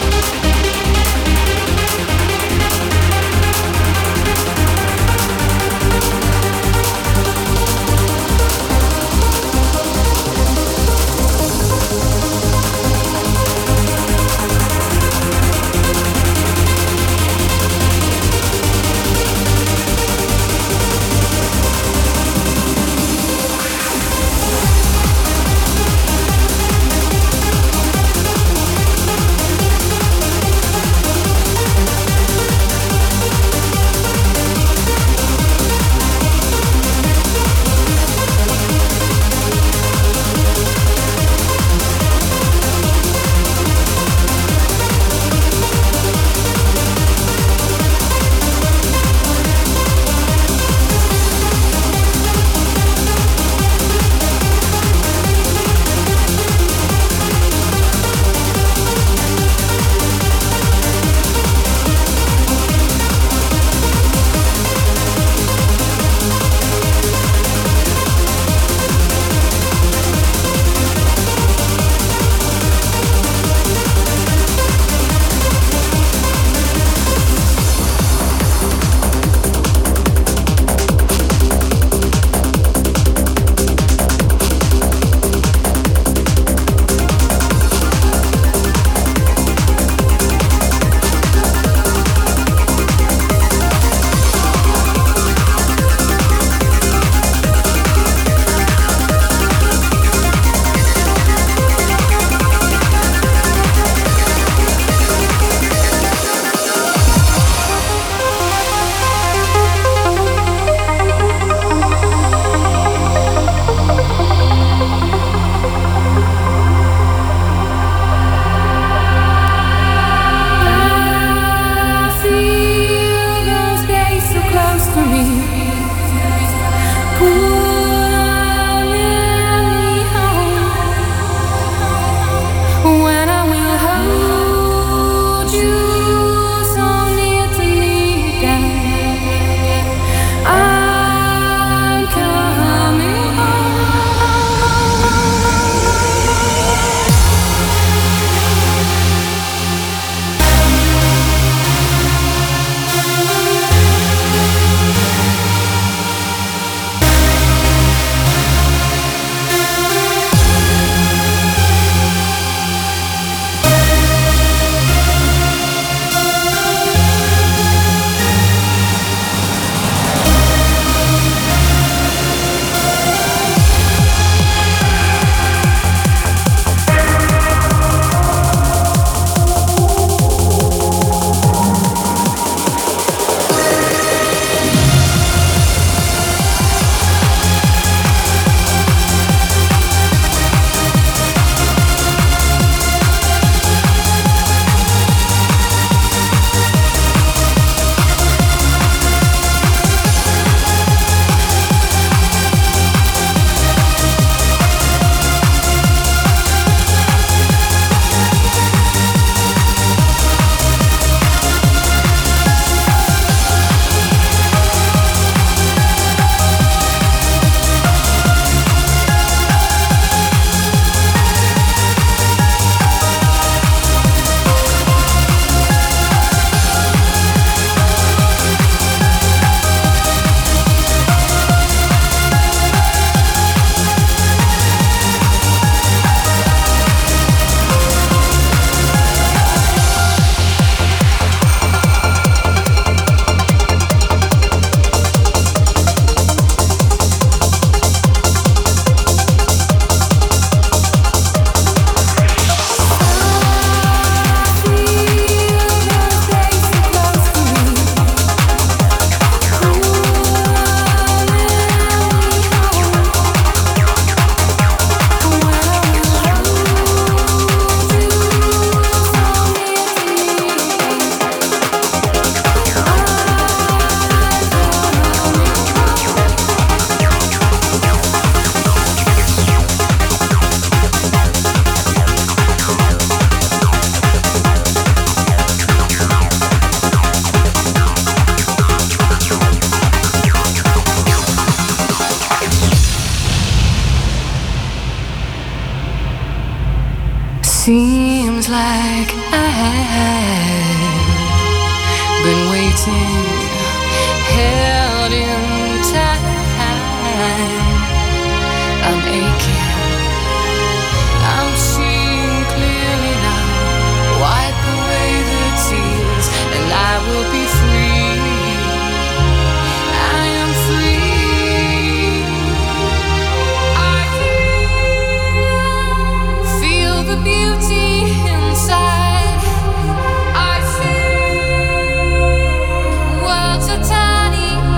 beating, held in time. I'm aching, I'm seeing clearly now. Wipe away the tears, and I will be free. I am free. I feel, feel the beauty inside. I feel worlds are tiny.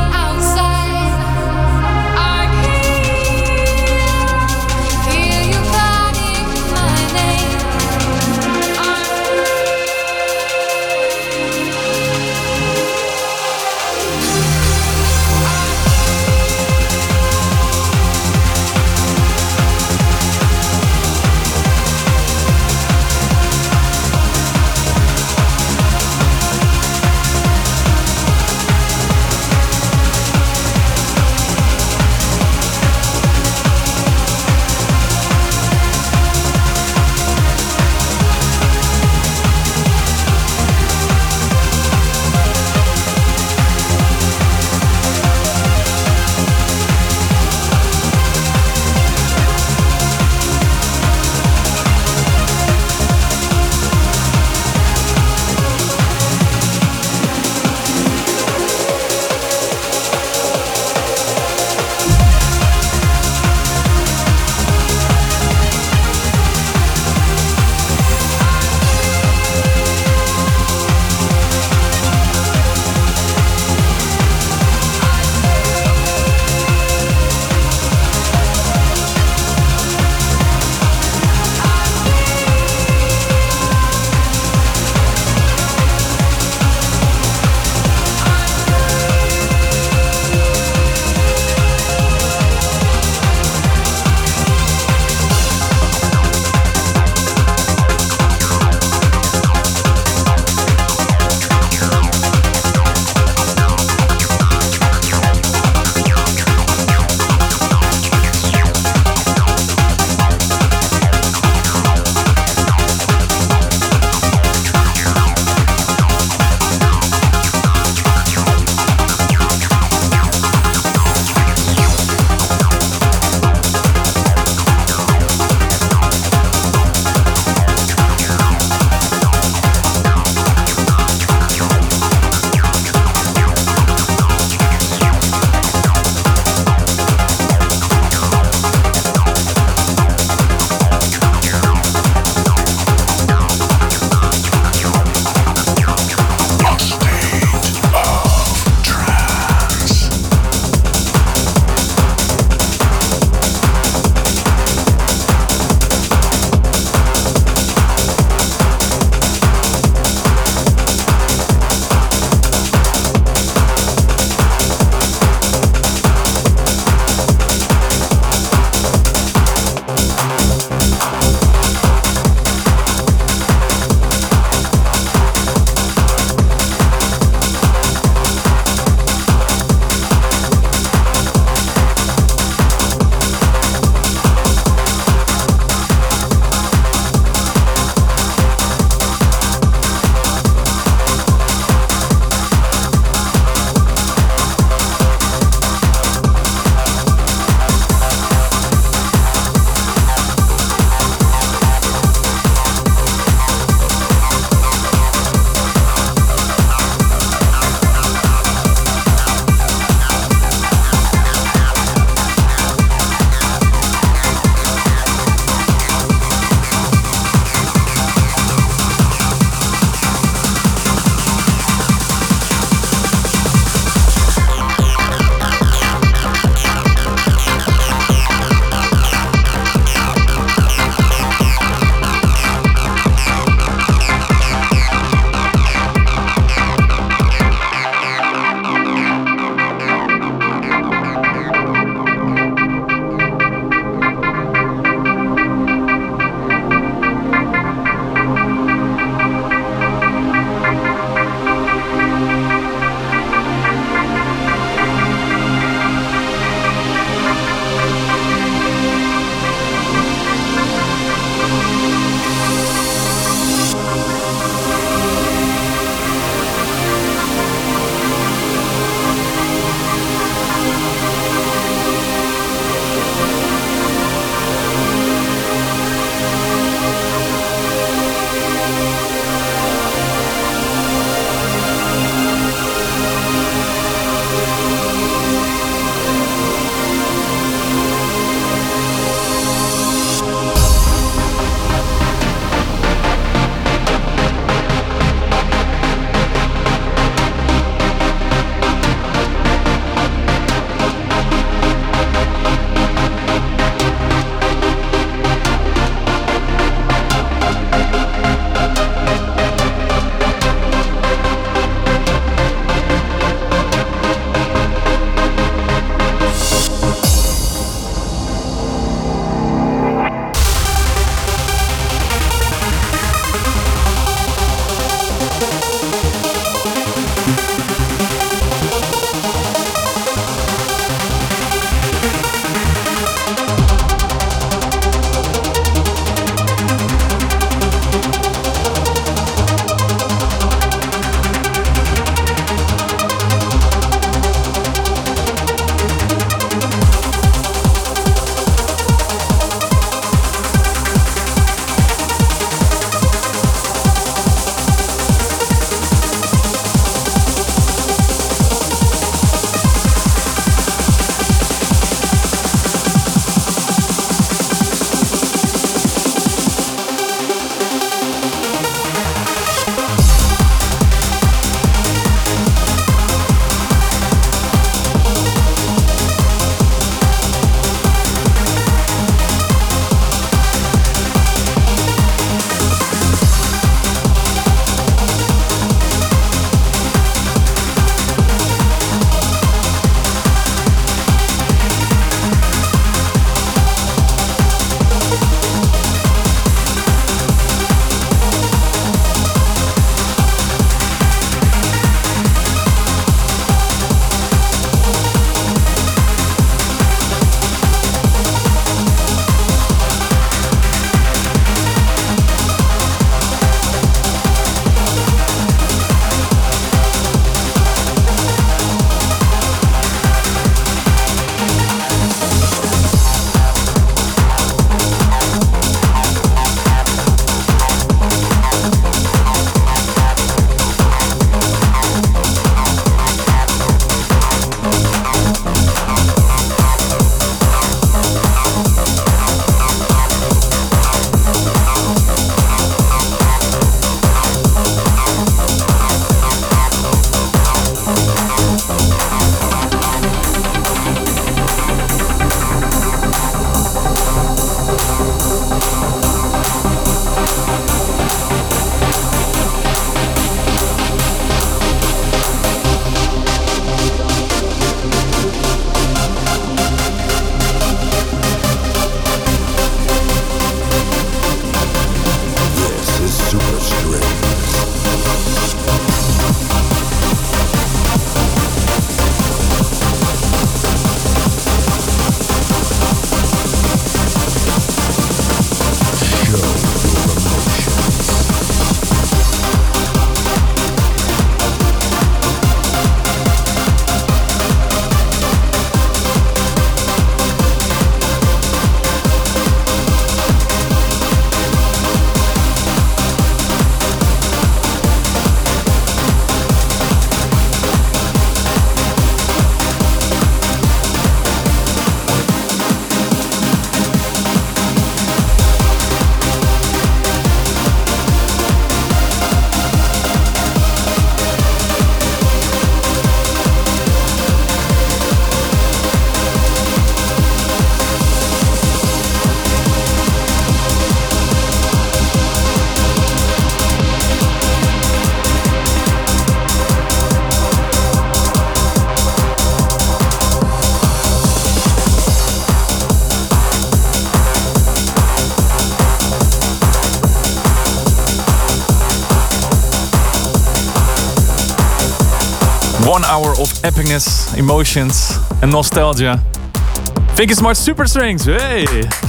One hour of epicness, emotions, and nostalgia. Thank you so much, Super Strings. Hey!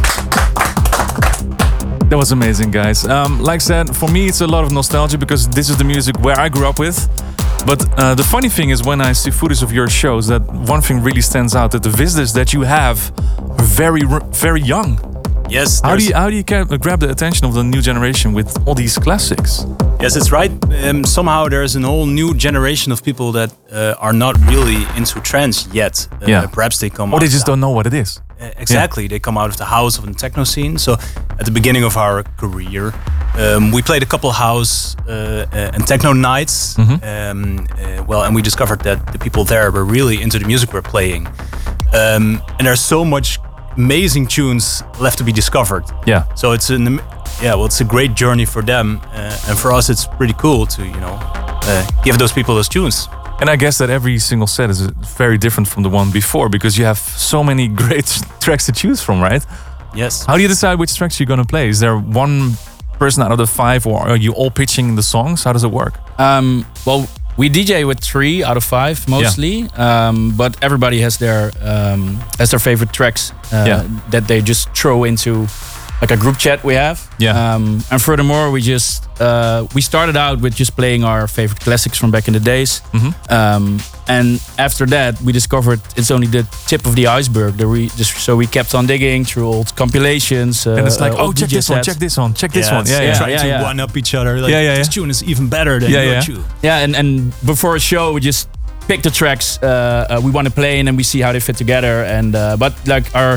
That was amazing, guys. Um, like I said, for me, it's a lot of nostalgia because this is the music where I grew up with. But uh, the funny thing is, when I see footage of your shows, that one thing really stands out: that the visitors that you have are very, very young. Yes. How do there's- you how do you ca- grab the attention of the new generation with all these classics? Yes, it's right. Um, somehow there's a whole new generation of people that uh, are not really into trance yet. Uh, Yeah. Perhaps they come Or out they of just the- don't know what it is. Uh, exactly. They come out of the house of the techno scene. So at the beginning of our career, um, we played a couple house uh, uh, and techno nights. Mhm. Um, uh, well, and we discovered that the people there were really into the music we're playing. Um, and there's so much amazing tunes left to be discovered. Yeah. So it's an yeah, well, it's a great journey for them, uh, and for us, it's pretty cool to you know uh, give those people those tunes. And I guess that every single set is very different from the one before because you have so many great tracks to choose from, right? Yes. How do you decide which tracks you're gonna play? Is there one person out of the five, or are you all pitching the songs? How does it work? Um, well, we D J with three out of five mostly, um, but everybody has their um, has their favorite tracks uh, Yeah. that they just throw into like a group chat we have. Yeah. Um, and furthermore, we just uh, we started out with just playing our favorite classics from back in the days. Mhm. Um, and after that, we discovered it's only the tip of the iceberg. The re- just, so we kept on digging through old compilations. Uh, And it's like, uh, oh, old check D J this one, sets. check this one, check this Yeah, one. it's Yeah, yeah. trying Yeah, to yeah. one up each other. Like, Yeah, yeah, this yeah. tune is even better than Yeah, your yeah. tune. Yeah, and, and before a show, we just pick the tracks uh, uh, we want to play, and then we see how they fit together. And uh, but like our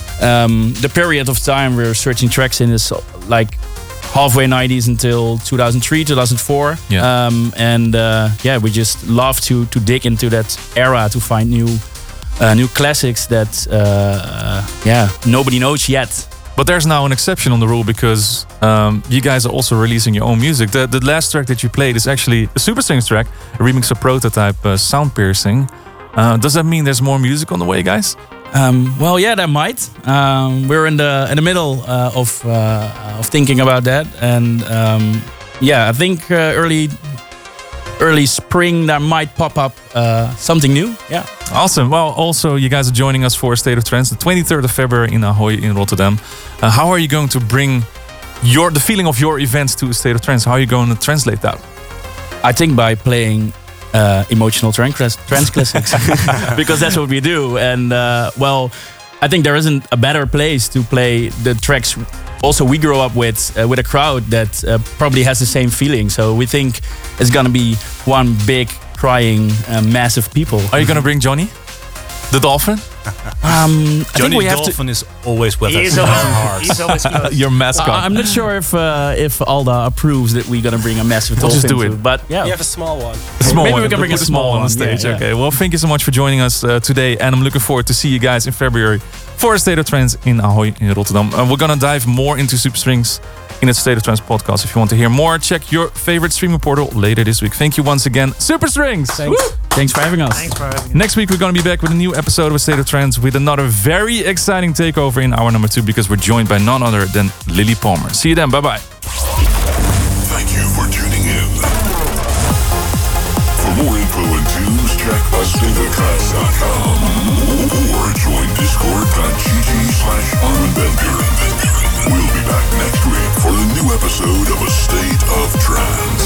um, the period of time we're searching tracks in is uh, like halfway nineties until two thousand three, two thousand four. Yeah. Um, and uh, yeah, we just love to to dig into that era to find new uh, new classics that uh, uh, yeah nobody knows yet. But there's now an exception on the rule because um, you guys are also releasing your own music. The, the last track that you played is actually a Super Strings track, a remix of Prototype, uh, Sound Piercing. Uh, does that mean there's more music on the way, guys? Um, well, yeah, that might. Um, we're in the in the middle uh, of uh, of thinking about that, and um, yeah, I think uh, early early spring there might pop up uh, something new. Yeah. Awesome. Well, also, you guys are joining us for State of Trance, the twenty-third of February in Ahoy in Rotterdam. Uh, how are you going to bring your the feeling of your events to State of Trance? How are you going to translate that? I think by playing uh, emotional trance trance classics, because that's what we do. And uh, well, I think there isn't a better place to play the tracks. Also, we grow up with uh, with a crowd that uh, probably has the same feeling. So we think it's gonna be one big crying uh, mass of people. Are you going to bring Johnny, the dolphin? Um, I think Johnny we have Dolphin is always with He's us. always- in our hearts. he's always close. Your mascot. Uh, I'm not sure if uh, if Alda approves that we're gonna bring a massive We'll just dolphin do it. too, but yeah, You have a small one. A small Maybe one. we can bring Put a small on one. stage. Yeah, yeah. Okay. Well, thank you so much for joining us uh, today, and I'm looking forward to see you guys in February for a State of Trance in Ahoy in Rotterdam. Uh, we're gonna dive more into Super Strings in the State of Trance podcast. If you want to hear more, check your favorite streaming portal later this week. Thank you once again, Super Strings. Thanks. Thanks for having us. Thanks for having me. Next week, we're going to be back with a new episode of State of Trance with another very exciting takeover in hour number two because we're joined by none other than Lily Palmer. See you then. Bye bye. Thank you for tuning in. For more info and tunes, check us state of trance dot com or join discord.gg slash Armin Van Buren. We'll be back next week for a new episode of A State of Trance.